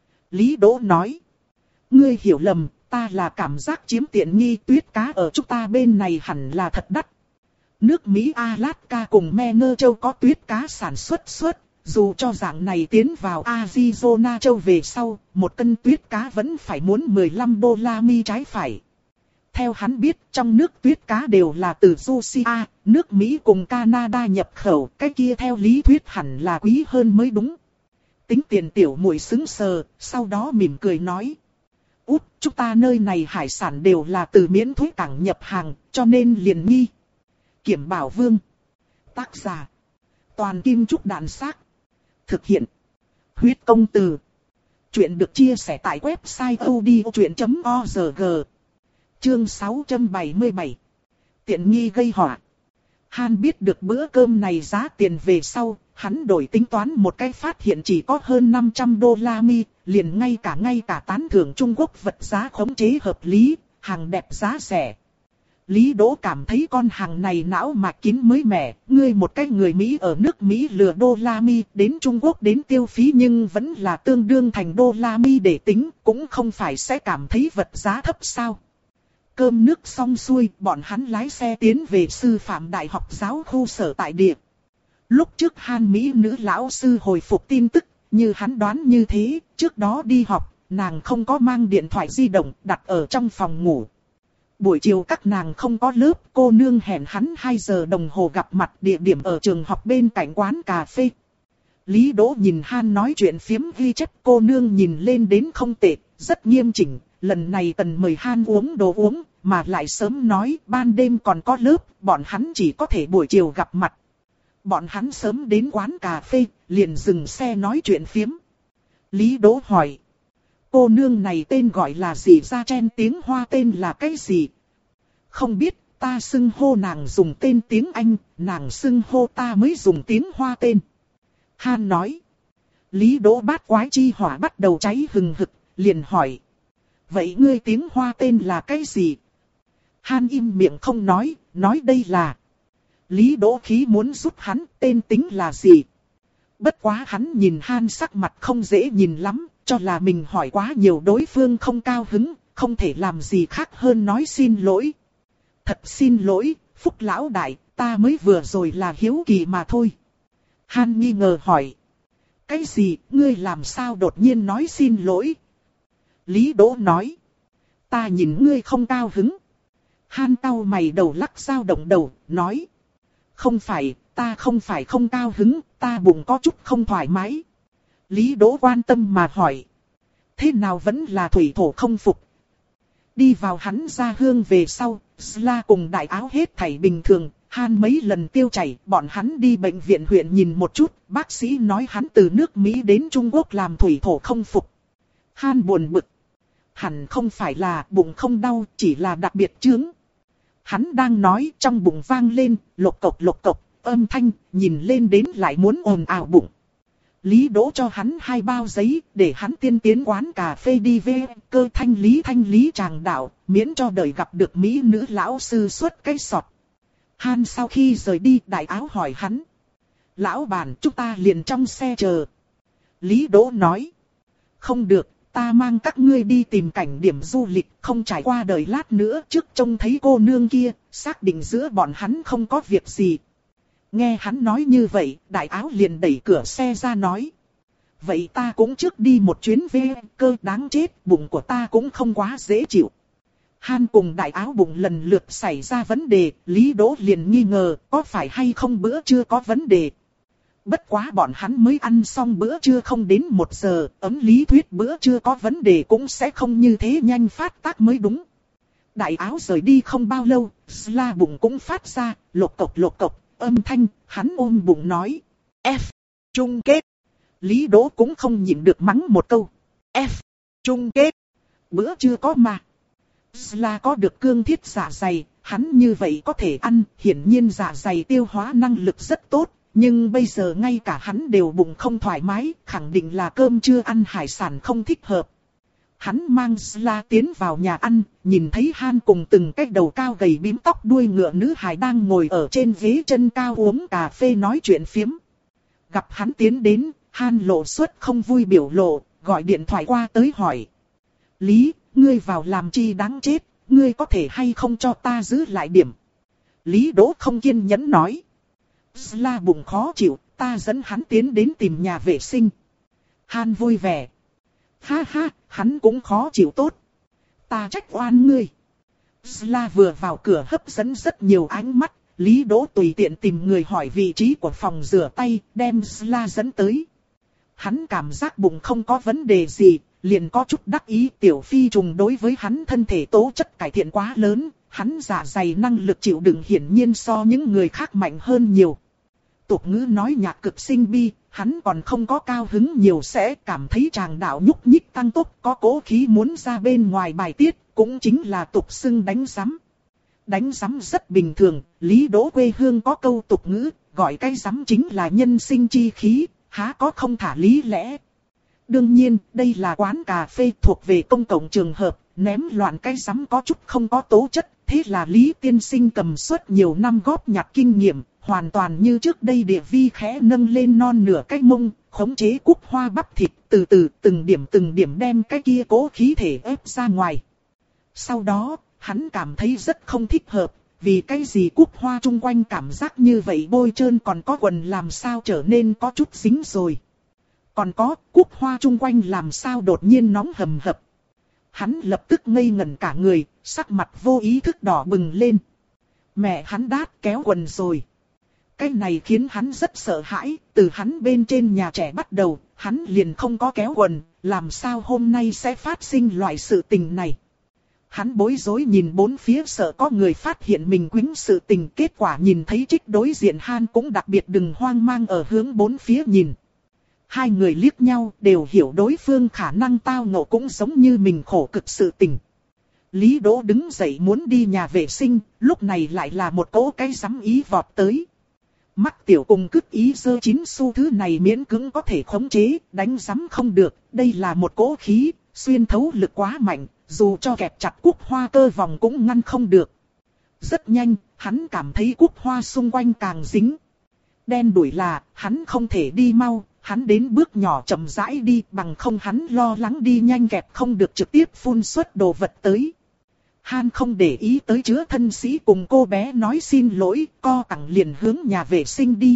Lý Đỗ nói. Ngươi hiểu lầm, ta là cảm giác chiếm tiện nghi, tuyết cá ở chúng ta bên này hẳn là thật đắt. Nước Mỹ Alaska cùng Manor châu có tuyết cá sản xuất xuất, dù cho dạng này tiến vào Arizona châu về sau, một cân tuyết cá vẫn phải muốn mười lăm đô la mi trái phải. Theo hắn biết, trong nước tuyết cá đều là từ Russia, nước Mỹ cùng Canada nhập khẩu, cái kia theo lý thuyết hẳn là quý hơn mới đúng. Tính tiền tiểu muội sững sờ, sau đó mỉm cười nói. Út, chúng ta nơi này hải sản đều là từ miễn thuế cảng nhập hàng, cho nên liền nghi. Kiểm Bảo Vương. Tác giả. Toàn Kim Trúc Đạn Xác. Thực hiện. Huyết Công Từ. Chuyện được chia sẻ tại website odchuyện chấm org. Chương sáu trăm bảy mươi bảy. Tiện nghi gây họa. Han biết được bữa cơm này giá tiền về sau, hắn đổi tính toán một cái phát hiện chỉ có hơn năm trăm đô la mi, liền ngay cả ngay cả tán thưởng Trung Quốc vật giá khống chế hợp lý, hàng đẹp giá rẻ. Lý Đỗ cảm thấy con hàng này não mạch kín mới mẻ, ngươi một cái người Mỹ ở nước Mỹ lừa đô la mi đến Trung Quốc đến tiêu phí nhưng vẫn là tương đương thành đô la mi để tính, cũng không phải sẽ cảm thấy vật giá thấp sao. Cơm nước xong xuôi, bọn hắn lái xe tiến về sư phạm đại học giáo khu sở tại địa. Lúc trước Han Mỹ nữ lão sư hồi phục tin tức, như hắn đoán như thế, trước đó đi học, nàng không có mang điện thoại di động đặt ở trong phòng ngủ. Buổi chiều các nàng không có lớp, cô nương hẹn hắn hai giờ đồng hồ gặp mặt, địa điểm ở trường học bên cạnh quán cà phê. Lý Đỗ nhìn Han nói chuyện phiếm ghi chép, cô nương nhìn lên đến không tệ, rất nghiêm chỉnh. Lần này cần mời Han uống đồ uống, mà lại sớm nói ban đêm còn có lớp, bọn hắn chỉ có thể buổi chiều gặp mặt. Bọn hắn sớm đến quán cà phê, liền dừng xe nói chuyện phiếm. Lý Đỗ hỏi. Cô nương này tên gọi là gì, ra chen tiếng Hoa tên là cái gì? Không biết, ta xưng hô nàng dùng tên tiếng Anh, nàng xưng hô ta mới dùng tiếng Hoa tên. Han nói. Lý Đỗ bát quái chi hỏa bắt đầu cháy hừng hực, liền hỏi. Vậy ngươi tiếng Hoa tên là cái gì? Han im miệng không nói, nói đây là. Lý Đỗ khí muốn giúp hắn, tên tính là gì? Bất quá hắn nhìn Han sắc mặt không dễ nhìn lắm, cho là mình hỏi quá nhiều đối phương không cao hứng, không thể làm gì khác hơn nói xin lỗi. Thật xin lỗi, Phúc lão đại, ta mới vừa rồi là hiếu kỳ mà thôi. Han nghi ngờ hỏi. Cái gì, ngươi làm sao đột nhiên nói xin lỗi? Lý Đỗ nói. Ta nhìn ngươi không cao hứng. Han cau mày đầu lắc dao động đầu, nói. Không phải, ta không phải không cao hứng, ta bụng có chút không thoải mái. Lý Đỗ quan tâm mà hỏi. Thế nào vẫn là thủy thổ không phục? Đi vào hắn ra hương về sau, Sla cùng đại áo hết thảy bình thường. Han mấy lần tiêu chảy, bọn hắn đi bệnh viện huyện nhìn một chút, bác sĩ nói hắn từ nước Mỹ đến Trung Quốc làm thủy thổ không phục. Han buồn bực. Hẳn không phải là bụng không đau, chỉ là đặc biệt chướng. Hắn đang nói, trong bụng vang lên, lộc cộc lộc cộc, âm thanh, nhìn lên đến lại muốn ồn ào bụng. Lý Đỗ cho hắn hai bao giấy, để hắn tiên tiến quán cà phê đi về, cơ thanh lý thanh lý tràng đạo, miễn cho đời gặp được Mỹ nữ lão sư xuất cái sọt. Han sau khi rời đi, đại áo hỏi hắn. Lão bản, chúng ta liền trong xe chờ. Lý Đỗ nói. Không được, ta mang các ngươi đi tìm cảnh điểm du lịch, không trải qua đời lát nữa. Trước trông thấy cô nương kia, xác định giữa bọn hắn không có việc gì. Nghe hắn nói như vậy, đại áo liền đẩy cửa xe ra nói. Vậy ta cũng trước đi một chuyến về, cơ đáng chết, bụng của ta cũng không quá dễ chịu. Han cùng đại áo bụng lần lượt xảy ra vấn đề, Lý Đỗ liền nghi ngờ có phải hay không bữa trưa có vấn đề. Bất quá bọn hắn mới ăn xong bữa trưa không đến một giờ, ấm lý thuyết bữa trưa có vấn đề cũng sẽ không như thế nhanh phát tác mới đúng. Đại áo rời đi không bao lâu, Sla bụng cũng phát ra, lột cộc lột cộc, âm thanh, hắn ôm bụng nói. F. Chung kết. Lý Đỗ cũng không nhịn được mắng một câu. F. Chung kết. Bữa trưa có mà. Sla có được cương thiết dạ dày, hắn như vậy có thể ăn, hiển nhiên dạ dày tiêu hóa năng lực rất tốt. Nhưng bây giờ ngay cả hắn đều bụng không thoải mái, khẳng định là cơm trưa ăn hải sản không thích hợp. Hắn mang Sla tiến vào nhà ăn, nhìn thấy Han cùng từng cái đầu cao gầy bím tóc đuôi ngựa nữ hài đang ngồi ở trên ghế chân cao uống cà phê nói chuyện phiếm. Gặp hắn tiến đến, Han lộ suất không vui biểu lộ, gọi điện thoại qua tới hỏi. Lý, ngươi vào làm chi đáng chết, ngươi có thể hay không cho ta giữ lại điểm. Lý Đỗ không kiên nhẫn nói. Sla bụng khó chịu, ta dẫn hắn tiến đến tìm nhà vệ sinh. Han vui vẻ. Ha ha, hắn cũng khó chịu tốt. Ta trách oan ngươi. Sla vừa vào cửa hấp dẫn rất nhiều ánh mắt. Lý Đỗ tùy tiện tìm người hỏi vị trí của phòng rửa tay, đem Sla dẫn tới. Hắn cảm giác bụng không có vấn đề gì, liền có chút đắc ý. Tiểu phi trùng đối với hắn thân thể tố chất cải thiện quá lớn, hắn dạ dày năng lực chịu đựng hiển nhiên so những người khác mạnh hơn nhiều. Tục ngữ nói nhạc cực sinh bi, hắn còn không có cao hứng nhiều sẽ cảm thấy tràng đạo nhúc nhích tăng tốc, có cố khí muốn ra bên ngoài bài tiết, cũng chính là tục xưng đánh rắm. Đánh rắm rất bình thường, Lý Đỗ quê hương có câu tục ngữ, gọi cái rắm chính là nhân sinh chi khí, há có không thả lý lẽ. Đương nhiên, đây là quán cà phê thuộc về công cộng trường hợp, ném loạn cái rắm có chút không có tố chất, thế là Lý tiên sinh cầm suốt nhiều năm góp nhặt kinh nghiệm, hoàn toàn như trước đây địa vi khẽ nâng lên non nửa cái mông, khống chế cúc hoa bắp thịt, từ từ từng điểm từng điểm đem cái kia cố khí thể ép ra ngoài. Sau đó, hắn cảm thấy rất không thích hợp, vì cái gì cúc hoa chung quanh cảm giác như vậy bôi trơn còn có quần làm sao trở nên có chút dính rồi. Còn có, cúc hoa chung quanh làm sao đột nhiên nóng hầm hập. Hắn lập tức ngây ngẩn cả người, sắc mặt vô ý thức đỏ bừng lên. Mẹ hắn đát kéo quần rồi. Cái này khiến hắn rất sợ hãi, từ hắn bên trên nhà trẻ bắt đầu, hắn liền không có kéo quần, làm sao hôm nay sẽ phát sinh loại sự tình này. Hắn bối rối nhìn bốn phía sợ có người phát hiện mình quýnh sự tình, kết quả nhìn thấy Trích đối diện Han cũng đặc biệt đừng hoang mang ở hướng bốn phía nhìn. Hai người liếc nhau đều hiểu đối phương khả năng tao ngộ cũng giống như mình khổ cực sự tình. Lý Đỗ đứng dậy muốn đi nhà vệ sinh, lúc này lại là một cỗ cái rắm ý vọt tới. Mắt tiểu cùng cứt ý giơ chín xu thứ này miễn cưỡng có thể khống chế, đánh rắm không được, đây là một cỗ khí, xuyên thấu lực quá mạnh, dù cho kẹp chặt cúc hoa cơ vòng cũng ngăn không được. Rất nhanh, hắn cảm thấy cúc hoa xung quanh càng dính. Đen đuổi là, hắn không thể đi mau, hắn đến bước nhỏ chậm rãi đi, bằng không hắn lo lắng đi nhanh kẹp không được trực tiếp phun xuất đồ vật tới. Han không để ý tới chứa thân sĩ cùng cô bé nói xin lỗi, co cẳng liền hướng nhà vệ sinh đi.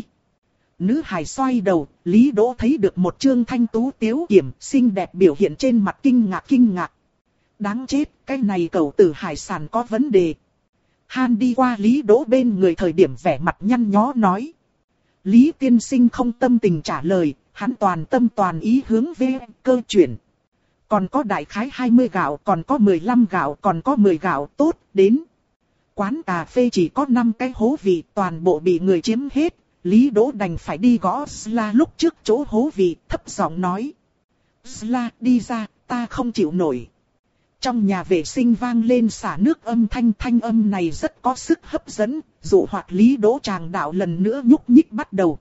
Nữ hài xoay đầu, Lý Đỗ thấy được một trương thanh tú tiếu kiểm, xinh đẹp biểu hiện trên mặt kinh ngạc kinh ngạc. Đáng chết, cái này cậu tử hải sản có vấn đề. Han đi qua Lý Đỗ bên người thời điểm vẻ mặt nhăn nhó nói. Lý tiên sinh không tâm tình trả lời, hắn toàn tâm toàn ý hướng về cơ chuyển. Còn có đại khái hai mươi gạo, còn có mười lăm gạo, còn có mười gạo, tốt, đến. Quán cà phê chỉ có năm cái hố vị, toàn bộ bị người chiếm hết. Lý Đỗ đành phải đi gõ Sla lúc trước chỗ hố vị, thấp giọng nói. Sla, đi ra, ta không chịu nổi. Trong nhà vệ sinh vang lên xả nước âm thanh, thanh âm này rất có sức hấp dẫn, dụ hoạt Lý Đỗ tràng đạo lần nữa nhúc nhích bắt đầu.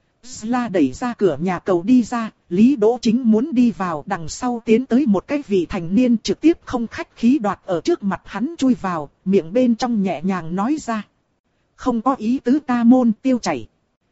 Sla đẩy ra cửa nhà cầu đi ra, Lý Đỗ chính muốn đi vào, đằng sau tiến tới một cái vị thành niên trực tiếp không khách khí đoạt ở trước mặt hắn chui vào, miệng bên trong nhẹ nhàng nói ra. Không có ý tứ ca môn tiêu chảy.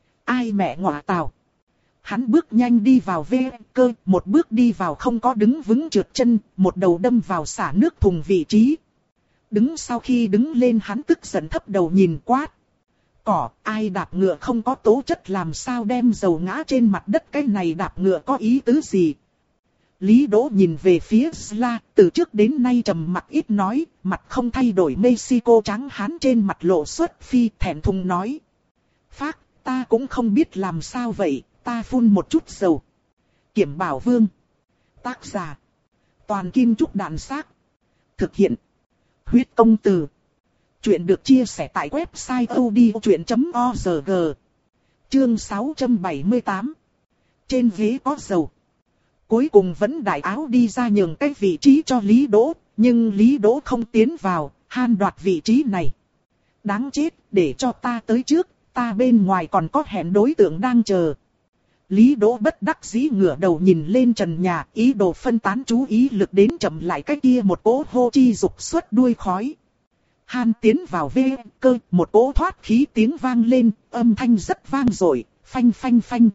Ai mẹ ngọa tào. Hắn bước nhanh đi vào ve cơ, một bước đi vào không có đứng vững trượt chân, một đầu đâm vào xả nước thùng vị trí. Đứng sau khi đứng lên hắn tức giận thấp đầu nhìn quát. Cỏ, ai đạp ngựa không có tố chất làm sao đem dầu ngã trên mặt đất, cái này đạp ngựa có ý tứ gì? Lý Đỗ nhìn về phía Sla, từ trước đến nay trầm mặc ít nói, mặt không thay đổi Mexico trắng hán trên mặt lộ xuất phi thẹn thùng nói. Phác, ta cũng không biết làm sao vậy, ta phun một chút dầu. Kiểm Bảo Vương. Tác giả. Toàn Kim Trúc Đạn Xác. Thực hiện. Huyết Công Từ. Chuyện được chia sẻ tại website odchuyện chấm org. Chương sáu trăm bảy mươi tám. Trên ghế có dầu. Cuối cùng vẫn đại áo đi ra nhường cái vị trí cho Lý Đỗ, nhưng Lý Đỗ không tiến vào, Han đoạt vị trí này. Đáng chết, để cho ta tới trước, ta bên ngoài còn có hẹn đối tượng đang chờ. Lý Đỗ bất đắc dĩ ngửa đầu nhìn lên trần nhà, ý đồ phân tán chú ý lực đến chậm lại cái kia một cỗ hô chi dục xuất đuôi khói. Han tiến vào vê cơ, một cỗ thoát khí tiếng vang lên, âm thanh rất vang dội, phanh phanh phanh.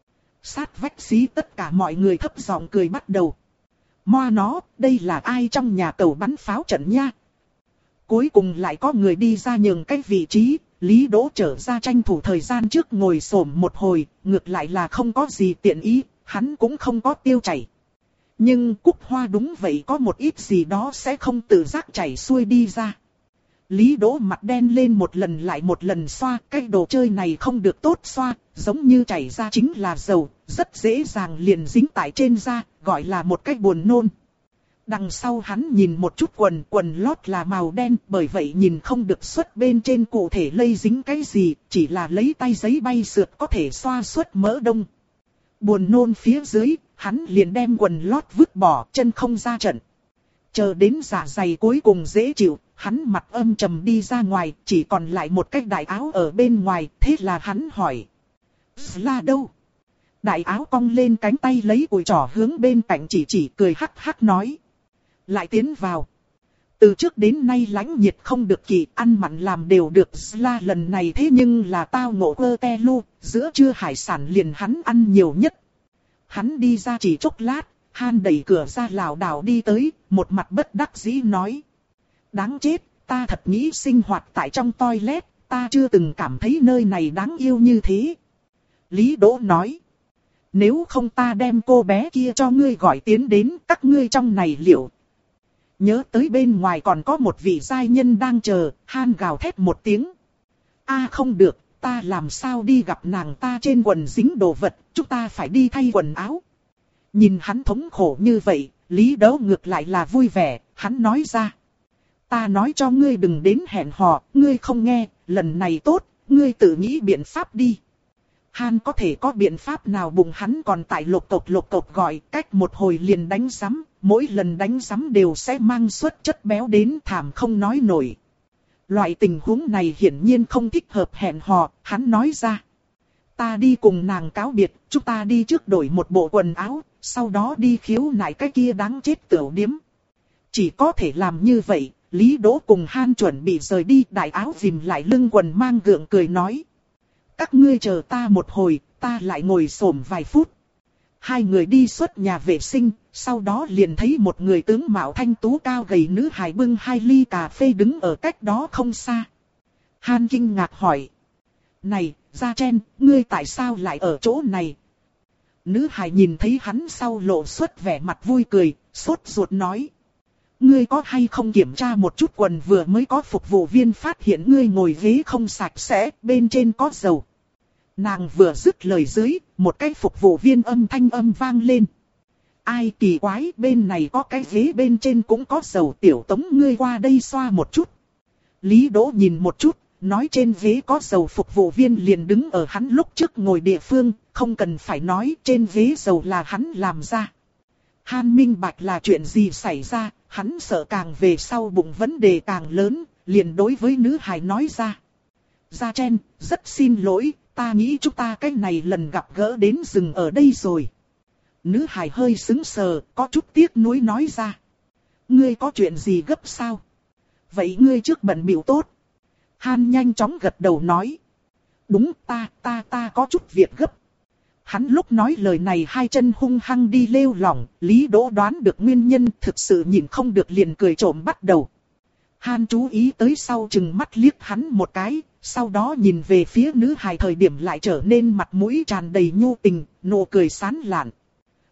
Sát vách xí tất cả mọi người thấp giọng cười bắt đầu. Moa nó, đây là ai trong nhà cầu bắn pháo trận nha? Cuối cùng lại có người đi ra nhường cái vị trí, Lý Đỗ trở ra tranh thủ thời gian trước ngồi xổm một hồi, ngược lại là không có gì tiện ý, hắn cũng không có tiêu chảy. Nhưng Cúc Hoa đúng vậy có một ít gì đó sẽ không tự giác chảy xuôi đi ra. Lý Đỗ mặt đen lên một lần lại một lần xoa, cái đồ chơi này không được tốt xoa, giống như chảy ra chính là dầu, rất dễ dàng liền dính tại trên da, gọi là một cái buồn nôn. Đằng sau hắn nhìn một chút quần, quần lót là màu đen, bởi vậy nhìn không được xuất bên trên cụ thể lây dính cái gì, chỉ là lấy tay giấy bay sượt có thể xoa xuất mỡ đông. Buồn nôn phía dưới, hắn liền đem quần lót vứt bỏ, chân không ra trận. Chờ đến dạ dày cuối cùng dễ chịu, hắn mặt âm trầm đi ra ngoài, chỉ còn lại một cái đại áo ở bên ngoài, thế là hắn hỏi. Là đâu? Đại áo cong lên cánh tay lấy cùi trỏ hướng bên cạnh chỉ chỉ cười hắc hắc nói. Lại tiến vào. Từ trước đến nay lãnh nhiệt không được kỳ, ăn mặn làm đều được. Là lần này thế nhưng là tao ngộ cơ te lu, giữa trưa hải sản liền hắn ăn nhiều nhất. Hắn đi ra chỉ chốc lát, Han đẩy cửa ra lảo đảo đi tới, một mặt bất đắc dĩ nói. Đáng chết, ta thật nghĩ sinh hoạt tại trong toilet, ta chưa từng cảm thấy nơi này đáng yêu như thế. Lý Đỗ nói. Nếu không ta đem cô bé kia cho ngươi gọi tiến đến, các ngươi trong này liệu. Nhớ tới bên ngoài còn có một vị giai nhân đang chờ, Han gào thét một tiếng. A không được, ta làm sao đi gặp nàng ta trên quần dính đồ vật, chúng ta phải đi thay quần áo. Nhìn hắn thống khổ như vậy, Lý Đỗ ngược lại là vui vẻ, hắn nói ra. Ta nói cho ngươi đừng đến hẹn hò, ngươi không nghe, lần này tốt, ngươi tự nghĩ biện pháp đi. Han có thể có biện pháp nào bụng hắn còn tại lục cộc lục cộc gọi, cách một hồi liền đánh rắm, mỗi lần đánh rắm đều sẽ mang suất chất béo đến thảm không nói nổi. Loại tình huống này hiển nhiên không thích hợp hẹn hò, hắn nói ra. Ta đi cùng nàng cáo biệt, chúng ta đi trước đổi một bộ quần áo, sau đó đi khiếu nại cái kia đáng chết tiểu điếm. Chỉ có thể làm như vậy, Lý Đỗ cùng Han chuẩn bị rời đi, đại áo dìm lại lưng quần mang gượng cười nói. Các ngươi chờ ta một hồi, ta lại ngồi xổm vài phút. Hai người đi xuất nhà vệ sinh, sau đó liền thấy một người tướng mạo thanh tú cao gầy nữ hài bưng hai ly cà phê đứng ở cách đó không xa. Han kinh ngạc hỏi. Này, Gia Chen, ngươi tại sao lại ở chỗ này? Nữ hài nhìn thấy hắn sau lộ xuất vẻ mặt vui cười, sốt ruột nói. Ngươi có hay không kiểm tra một chút quần vừa mới có phục vụ viên phát hiện ngươi ngồi ghế không sạch sẽ, bên trên có dầu. Nàng vừa dứt lời dưới, một cái phục vụ viên âm thanh âm vang lên. Ai kỳ quái, bên này có cái ghế bên trên cũng có dầu, tiểu Tống ngươi qua đây xoa một chút. Lý Đỗ nhìn một chút, nói trên ghế có dầu, phục vụ viên liền đứng ở hắn lúc trước ngồi địa phương, không cần phải nói trên ghế dầu là hắn làm ra. Han minh bạch là chuyện gì xảy ra, hắn sợ càng về sau bụng vấn đề càng lớn, liền đối với nữ hài nói ra. Gia Chen, rất xin lỗi, ta nghĩ chúng ta cái này lần gặp gỡ đến dừng ở đây rồi. Nữ hài hơi sững sờ, có chút tiếc nuối nói ra. Ngươi có chuyện gì gấp sao? Vậy ngươi trước bận bịu tốt. Han nhanh chóng gật đầu nói. Đúng, ta, ta, ta có chút việc gấp. Hắn lúc nói lời này hai chân hung hăng đi lêu lỏng, Lý Đỗ đoán được nguyên nhân, thực sự nhìn không được liền cười trộm bắt đầu. Han chú ý tới sau chừng mắt liếc hắn một cái, sau đó nhìn về phía nữ hài thời điểm lại trở nên mặt mũi tràn đầy nhu tình, nụ cười sán lạn.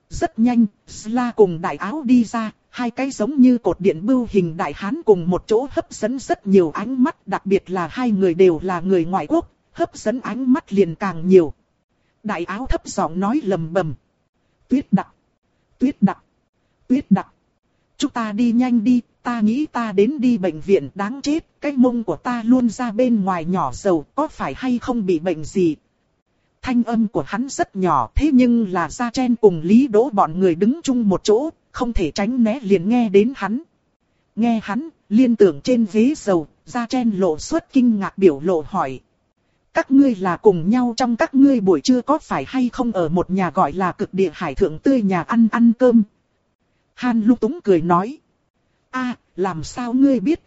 Rất nhanh, Sla cùng đại áo đi ra, hai cái giống như cột điện bưu hình đại hán cùng một chỗ hấp dẫn rất nhiều ánh mắt, đặc biệt là hai người đều là người ngoại quốc, hấp dẫn ánh mắt liền càng nhiều. Đại áo thấp giọng nói lầm bầm. Tuyết Đặc, Tuyết Đặc, Tuyết Đặc. Chúng ta đi nhanh đi, ta nghĩ ta đến đi bệnh viện đáng chết, cái mông của ta luôn ra bên ngoài nhỏ dầu, có phải hay không bị bệnh gì? Thanh âm của hắn rất nhỏ, thế nhưng là Gia Chen cùng Lý Đỗ bọn người đứng chung một chỗ, không thể tránh né liền nghe đến hắn. Nghe hắn, liên tưởng trên ghế dầu, Gia Chen lộ xuất kinh ngạc biểu lộ hỏi. Các ngươi là cùng nhau trong các ngươi buổi trưa có phải hay không ở một nhà gọi là Cực Địa Hải Thượng Tươi nhà ăn ăn cơm? Han lung túng cười nói. A, làm sao ngươi biết?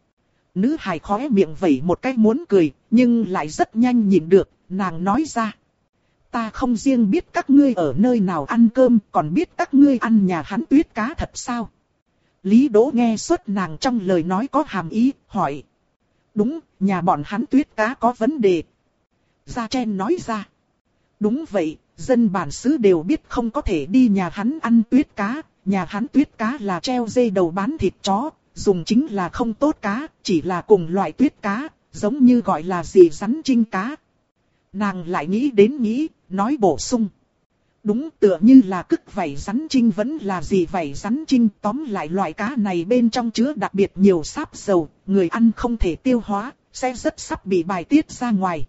Nữ hài khóe miệng vẩy một cái muốn cười, nhưng lại rất nhanh nhịn được, nàng nói ra. Ta không riêng biết các ngươi ở nơi nào ăn cơm, còn biết các ngươi ăn nhà hắn Tuyết Cá thật sao? Lý Đỗ nghe suốt nàng trong lời nói có hàm ý, hỏi. Đúng, nhà bọn hắn Tuyết Cá có vấn đề. Gia Chen nói ra. Đúng vậy, dân bản xứ đều biết không có thể đi nhà hắn ăn Tuyết Cá. Nhà hắn Tuyết Cá là treo dây đầu bán thịt chó, dùng chính là không tốt cá, chỉ là cùng loại Tuyết Cá, giống như gọi là gì rắn trinh cá. Nàng lại nghĩ đến nghĩ, nói bổ sung. Đúng tựa như là cứt vảy rắn trinh vẫn là gì vảy rắn trinh, tóm lại loại cá này bên trong chứa đặc biệt nhiều sáp dầu, người ăn không thể tiêu hóa, sẽ rất sắp bị bài tiết ra ngoài.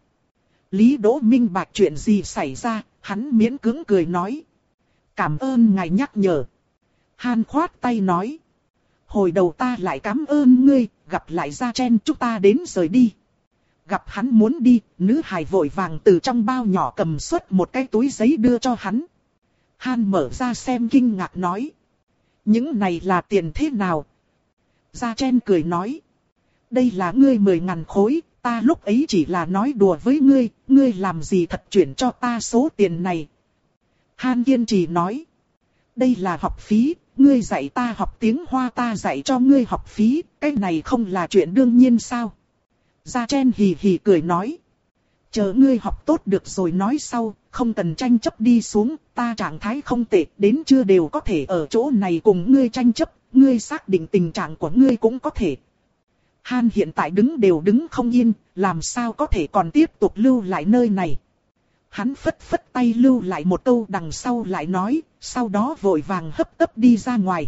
Lý Đỗ minh bạch chuyện gì xảy ra, hắn miễn cưỡng cười nói. Cảm ơn ngài nhắc nhở. Han khoát tay nói. Hồi đầu ta lại cảm ơn ngươi, gặp lại Gia Chen chúng ta đến rời đi. Gặp hắn muốn đi, nữ hài vội vàng từ trong bao nhỏ cầm xuất một cái túi giấy đưa cho hắn. Han mở ra xem kinh ngạc nói. Những này là tiền thế nào? Gia Chen cười nói. Đây là ngươi mười ngàn khối, ta lúc ấy chỉ là nói đùa với ngươi, ngươi làm gì thật chuyển cho ta số tiền này. Han kiên trì nói. Đây là học phí, ngươi dạy ta học tiếng Hoa ta dạy cho ngươi học phí, cái này không là chuyện đương nhiên sao? Gia Chen hì hì cười nói. Chờ ngươi học tốt được rồi nói sau, không cần tranh chấp đi xuống, ta trạng thái không tệ, đến chưa đều có thể ở chỗ này cùng ngươi tranh chấp, ngươi xác định tình trạng của ngươi cũng có thể. Han hiện tại đứng đều đứng không yên, làm sao có thể còn tiếp tục lưu lại nơi này. Hắn phất phất tay lưu lại một câu đằng sau lại nói, sau đó vội vàng hấp tấp đi ra ngoài.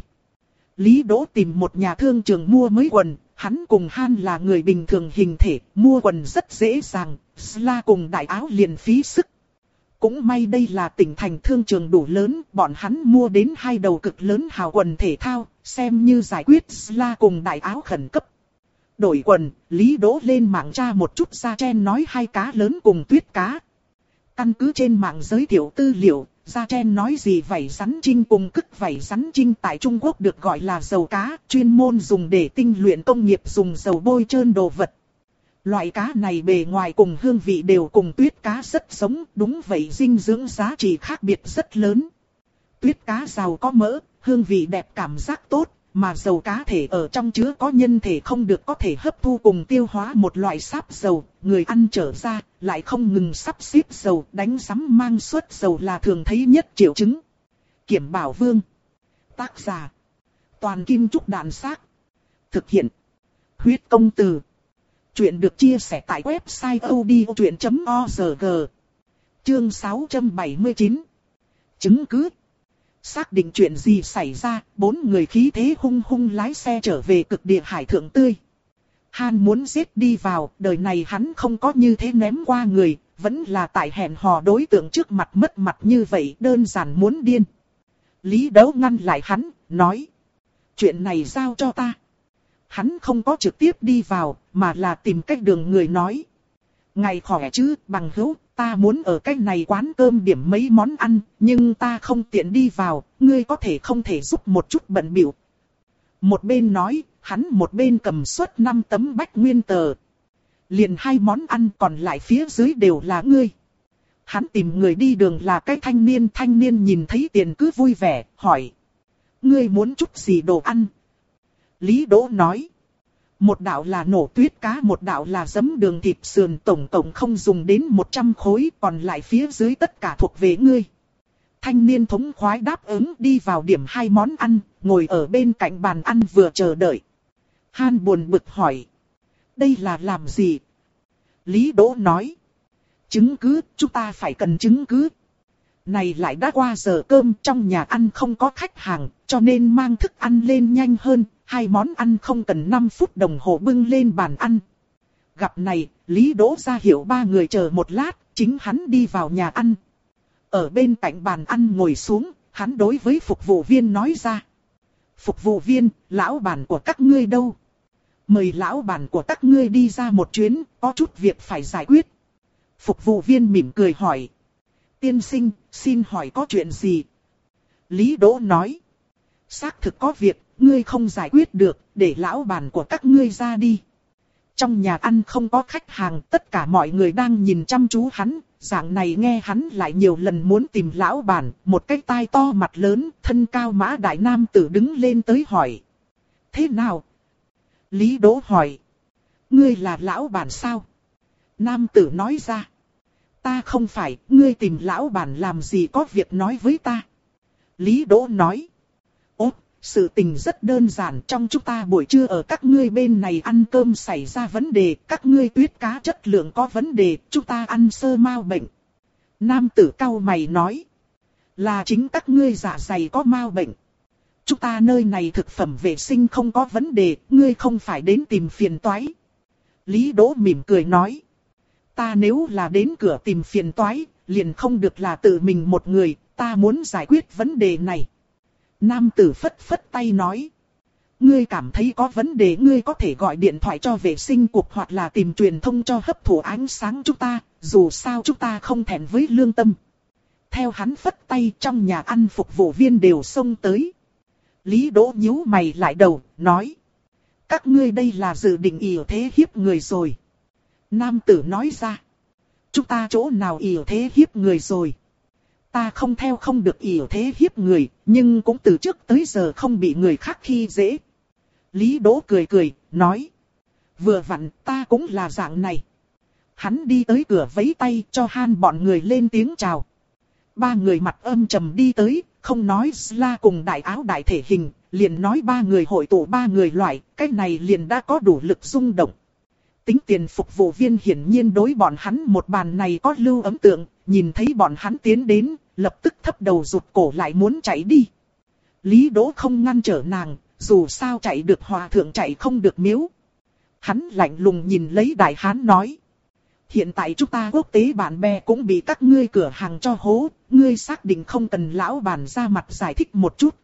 Lý Đỗ tìm một nhà thương trường mua mới quần, hắn cùng Han là người bình thường hình thể, mua quần rất dễ dàng, Sla cùng đại áo liền phí sức. Cũng may đây là tỉnh thành thương trường đủ lớn, bọn hắn mua đến hai đầu cực lớn hào quần thể thao, xem như giải quyết Sla cùng đại áo khẩn cấp. Đổi quần, Lý Đỗ lên mạng tra một chút Gia Chen nói hai cá lớn cùng Tuyết Cá. Căn cứ trên mạng giới thiệu tư liệu, Gia Chen nói gì vảy rắn trinh cùng cứt vảy rắn trinh tại Trung Quốc được gọi là dầu cá, chuyên môn dùng để tinh luyện công nghiệp dùng dầu bôi trơn đồ vật. Loại cá này bề ngoài cùng hương vị đều cùng Tuyết Cá rất giống, đúng vậy dinh dưỡng giá trị khác biệt rất lớn. Tuyết Cá giàu có mỡ, hương vị đẹp cảm giác tốt, mà dầu cá thể ở trong chứa có nhân thể không được có thể hấp thu cùng tiêu hóa một loại sáp dầu, người ăn trở ra, lại không ngừng sắp xếp dầu, đánh sắm mang suất dầu là thường thấy nhất triệu chứng. Kiểm Bảo Vương. Tác giả. Toàn Kim Trúc Đàn Xác. Thực hiện. Huyết Công Từ. Chuyện được chia sẻ tại website odchuyện chấm org. Chương sáu trăm bảy mươi chín. Chứng cứ. Xác định chuyện gì xảy ra, bốn người khí thế hung hung lái xe trở về Cực Địa Hải Thượng Tươi. Han muốn giết đi vào, đời này hắn không có như thế ném qua người, vẫn là tại hẹn hò đối tượng trước mặt mất mặt như vậy, đơn giản muốn điên. Lý Đấu ngăn lại hắn, nói. Chuyện này giao cho ta. Hắn không có trực tiếp đi vào, mà là tìm cách đường người nói. Ngày khỏe chứ, bằng hữu, ta muốn ở cách này quán cơm điểm mấy món ăn, nhưng ta không tiện đi vào, ngươi có thể không thể giúp một chút bận bịu. Một bên nói, hắn một bên cầm suất năm tấm bách nguyên tờ. Liền hai món ăn còn lại phía dưới đều là ngươi. Hắn tìm người đi đường là cái thanh niên, thanh niên nhìn thấy tiền cứ vui vẻ, hỏi. Ngươi muốn chút gì đồ ăn? Lý Đỗ nói. Một đạo là nổ tuyết cá, một đạo là giấm đường thịt sườn, tổng cộng không dùng đến một trăm khối, còn lại phía dưới tất cả thuộc về ngươi. thanh niên thống khoái đáp ứng đi vào điểm hai món ăn, ngồi ở bên cạnh bàn ăn vừa chờ đợi. Han buồn bực hỏi. Đây là làm gì? Lý Đỗ nói. Chứng cứ, chúng ta phải cần chứng cứ. Này lại đã qua giờ cơm, trong nhà ăn không có khách hàng, cho nên mang thức ăn lên nhanh hơn, hai món ăn không cần năm phút đồng hồ bưng lên bàn ăn. Gặp này, Lý Đỗ ra hiệu ba người chờ một lát, chính hắn đi vào nhà ăn. Ở bên cạnh bàn ăn ngồi xuống, hắn đối với phục vụ viên nói ra. Phục vụ viên, lão bản của các ngươi đâu? Mời lão bản của các ngươi đi ra một chuyến, có chút việc phải giải quyết. Phục vụ viên mỉm cười hỏi. Tiên sinh, xin hỏi có chuyện gì? Lý Đỗ nói. Xác thực có việc, ngươi không giải quyết được, để lão bản của các ngươi ra đi. Trong nhà ăn không có khách hàng, tất cả mọi người đang nhìn chăm chú hắn. Dạng này nghe hắn lại nhiều lần muốn tìm lão bản, một cái tai to mặt lớn, thân cao mã đại nam tử đứng lên tới hỏi. Thế nào? Lý Đỗ hỏi. Ngươi là lão bản sao? Nam tử nói ra. Ta không phải, ngươi tìm lão bản làm gì có việc nói với ta. Lý Đỗ nói. Ố, sự tình rất đơn giản, trong chúng ta buổi trưa ở các ngươi bên này ăn cơm xảy ra vấn đề, các ngươi tuyết cá chất lượng có vấn đề, chúng ta ăn sơ mao bệnh. Nam tử cau mày nói. Là chính các ngươi dạ dày có mao bệnh. Chúng ta nơi này thực phẩm vệ sinh không có vấn đề, ngươi không phải đến tìm phiền toái. Lý Đỗ mỉm cười nói. Ta nếu là đến cửa tìm phiền toái, liền không được là tự mình một người, ta muốn giải quyết vấn đề này. Nam tử phất phất tay nói. Ngươi cảm thấy có vấn đề, ngươi có thể gọi điện thoại cho vệ sinh cục hoặc là tìm truyền thông cho hấp thụ ánh sáng chúng ta, dù sao chúng ta không thẹn với lương tâm. Theo hắn phất tay, trong nhà ăn phục vụ viên đều xông tới. Lý Đỗ nhíu mày lại đầu, nói. Các ngươi đây là dự định ỷ thế hiếp người rồi. Nam tử nói ra. Chúng ta chỗ nào ỷ thế hiếp người rồi? Ta không theo không được ỷ thế hiếp người, nhưng cũng từ trước tới giờ không bị người khác khi dễ. Lý Đỗ cười cười, nói. Vừa vặn ta cũng là dạng này. Hắn đi tới cửa vẫy tay cho Han bọn người lên tiếng chào. Ba người mặt âm trầm đi tới, không nói Sla cùng đại áo đại thể hình, liền nói ba người hội tụ ba người loại, cái này liền đã có đủ lực rung động. Tính tiền phục vụ viên hiển nhiên đối bọn hắn một bàn này có lưu ấn tượng, nhìn thấy bọn hắn tiến đến, lập tức thấp đầu rụt cổ lại muốn chạy đi. Lý Đỗ không ngăn trở nàng, dù sao chạy được hòa thượng chạy không được miếu. Hắn lạnh lùng nhìn lấy đại hán nói. Hiện tại chúng ta quốc tế bạn bè cũng bị các ngươi cửa hàng cho hố, ngươi xác định không cần lão bản ra mặt giải thích một chút.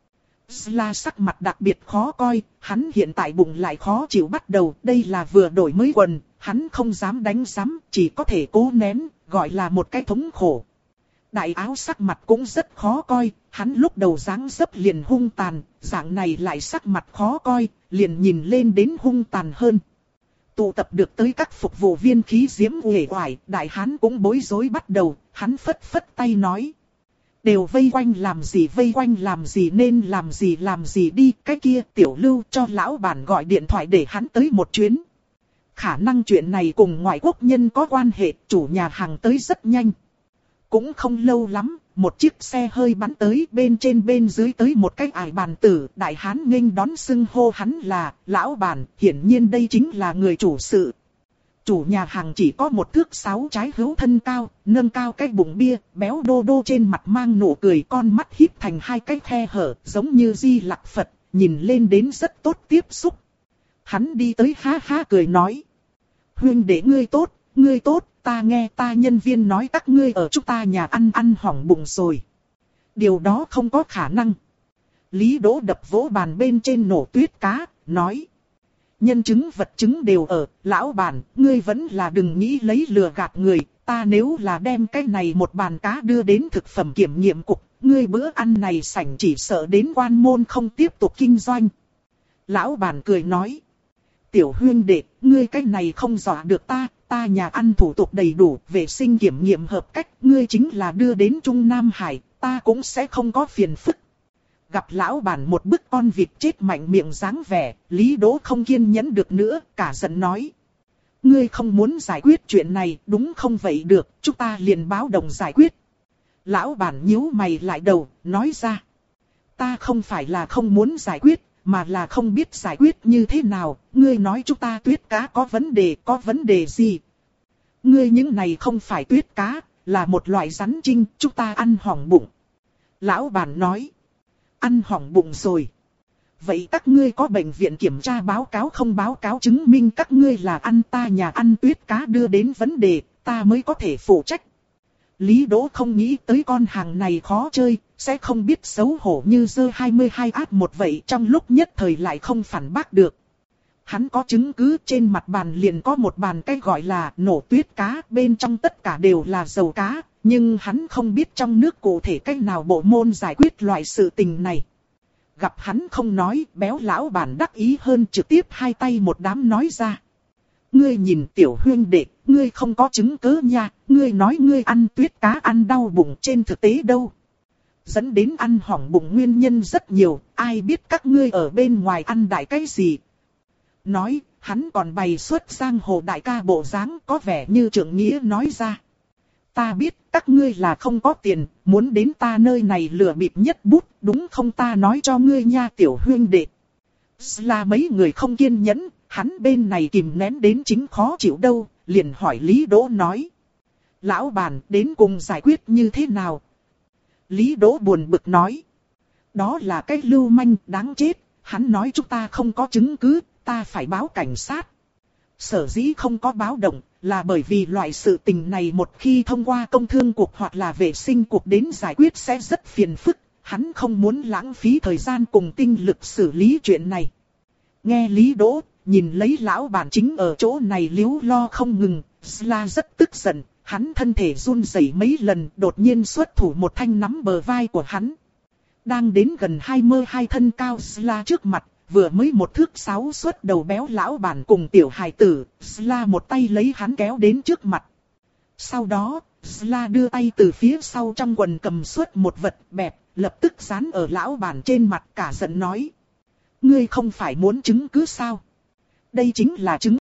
Sla sắc mặt đặc biệt khó coi, hắn hiện tại bụng lại khó chịu bắt đầu, đây là vừa đổi mới quần, hắn không dám đánh giám, chỉ có thể cố nén, gọi là một cái thống khổ. Đại áo sắc mặt cũng rất khó coi, hắn lúc đầu dáng dấp liền hung tàn, dạng này lại sắc mặt khó coi, liền nhìn lên đến hung tàn hơn. Tụ tập được tới các phục vụ viên khí diễm uể oải, đại hán cũng bối rối bắt đầu, hắn phất phất tay nói. Đều vây quanh làm gì vây quanh làm gì nên làm gì làm gì đi, cái kia tiểu lưu cho lão bản gọi điện thoại để hắn tới một chuyến. Khả năng chuyện này cùng ngoại quốc nhân có quan hệ, chủ nhà hàng tới rất nhanh. Cũng không lâu lắm, một chiếc xe hơi bắn tới, bên trên bên dưới tới một cái ải bàn tử, đại hán nghênh đón xưng hô hắn là lão bản, hiển nhiên đây chính là người chủ sự. Chủ nhà hàng chỉ có một thước sáu trái hữu thân cao, nâng cao cái bụng bia, béo đô đô trên mặt mang nụ cười, con mắt híp thành hai cái khe hở, giống như Di Lặc Phật, nhìn lên đến rất tốt tiếp xúc. Hắn đi tới ha ha cười nói. Huynh đệ ngươi tốt, ngươi tốt, ta nghe ta nhân viên nói các ngươi ở chúng ta nhà ăn ăn hỏng bụng rồi. Điều đó không có khả năng. Lý Đỗ đập vỗ bàn bên trên nổ tuyết cá, nói. Nhân chứng vật chứng đều ở, lão bản, ngươi vẫn là đừng nghĩ lấy lừa gạt người, ta nếu là đem cái này một bàn cá đưa đến thực phẩm kiểm nghiệm cục, ngươi bữa ăn này sảnh chỉ sợ đến quan môn không tiếp tục kinh doanh. Lão bản cười nói, tiểu huynh đệ, ngươi cái này không dọa được ta, ta nhà ăn thủ tục đầy đủ, vệ sinh kiểm nghiệm hợp cách, ngươi chính là đưa đến Trung Nam Hải, ta cũng sẽ không có phiền phức. Gặp lão bản một bức con vịt chết mạnh miệng dáng vẻ, Lý Đỗ không kiên nhẫn được nữa, cả giận nói. Ngươi không muốn giải quyết chuyện này, đúng không vậy được, chúng ta liền báo động giải quyết. Lão bản nhíu mày lại đầu, nói ra. Ta không phải là không muốn giải quyết, mà là không biết giải quyết như thế nào. Ngươi nói chúng ta tuyết cá có vấn đề, có vấn đề gì? Ngươi những này không phải tuyết cá, là một loại rắn trinh, chúng ta ăn hỏng bụng. Lão bản nói. Ăn hỏng bụng rồi. Vậy các ngươi có bệnh viện kiểm tra báo cáo không báo cáo chứng minh các ngươi là ăn ta nhà ăn tuyết cá đưa đến vấn đề, ta mới có thể phụ trách. Lý Đỗ không nghĩ tới con hàng này khó chơi, sẽ không biết xấu hổ như dơ hai mươi hai áp một vậy, trong lúc nhất thời lại không phản bác được. Hắn có chứng cứ, trên mặt bàn liền có một bàn cái gọi là nổ tuyết cá, bên trong tất cả đều là dầu cá, nhưng hắn không biết trong nước cụ thể cách nào bộ môn giải quyết loại sự tình này. Gặp hắn không nói, béo lão bản đắc ý hơn, trực tiếp hai tay một đám nói ra. Ngươi nhìn tiểu huyên đệ, ngươi không có chứng cứ nha, ngươi nói ngươi ăn tuyết cá ăn đau bụng, trên thực tế đâu. Dẫn đến ăn hỏng bụng nguyên nhân rất nhiều, ai biết các ngươi ở bên ngoài ăn đại cái gì. Nói, hắn còn bày xuất giang hồ đại ca bộ dáng, có vẻ như trưởng nghĩa nói ra. Ta biết các ngươi là không có tiền, muốn đến ta nơi này lừa bịp nhất bút, đúng không, ta nói cho ngươi nha tiểu huyên đệ. Là mấy người không kiên nhẫn, hắn bên này kìm nén đến chính khó chịu đâu, liền hỏi Lý Đỗ nói. Lão bản đến cùng giải quyết như thế nào? Lý Đỗ buồn bực nói. Đó là cái lưu manh đáng chết, hắn nói chúng ta không có chứng cứ, ta phải báo cảnh sát. Sở dĩ không có báo động, là bởi vì loại sự tình này một khi thông qua công thương cục hoặc là vệ sinh cục đến giải quyết sẽ rất phiền phức, hắn không muốn lãng phí thời gian cùng tinh lực xử lý chuyện này. Nghe Lý Đỗ, nhìn lấy lão bản chính ở chỗ này líu lo không ngừng, Sla rất tức giận, hắn thân thể run rẩy mấy lần, đột nhiên xuất thủ một thanh nắm bờ vai của hắn. Đang đến gần hai mươi hai thân cao Sla trước mặt, vừa mới một thước sáu xuất đầu béo lão bản cùng tiểu hài tử, Sla một tay lấy hắn kéo đến trước mặt. Sau đó, Sla đưa tay từ phía sau trong quần cầm xuất một vật bẹp, lập tức dán ở lão bản trên mặt, cả giận nói. Ngươi không phải muốn chứng cứ sao? Đây chính là chứng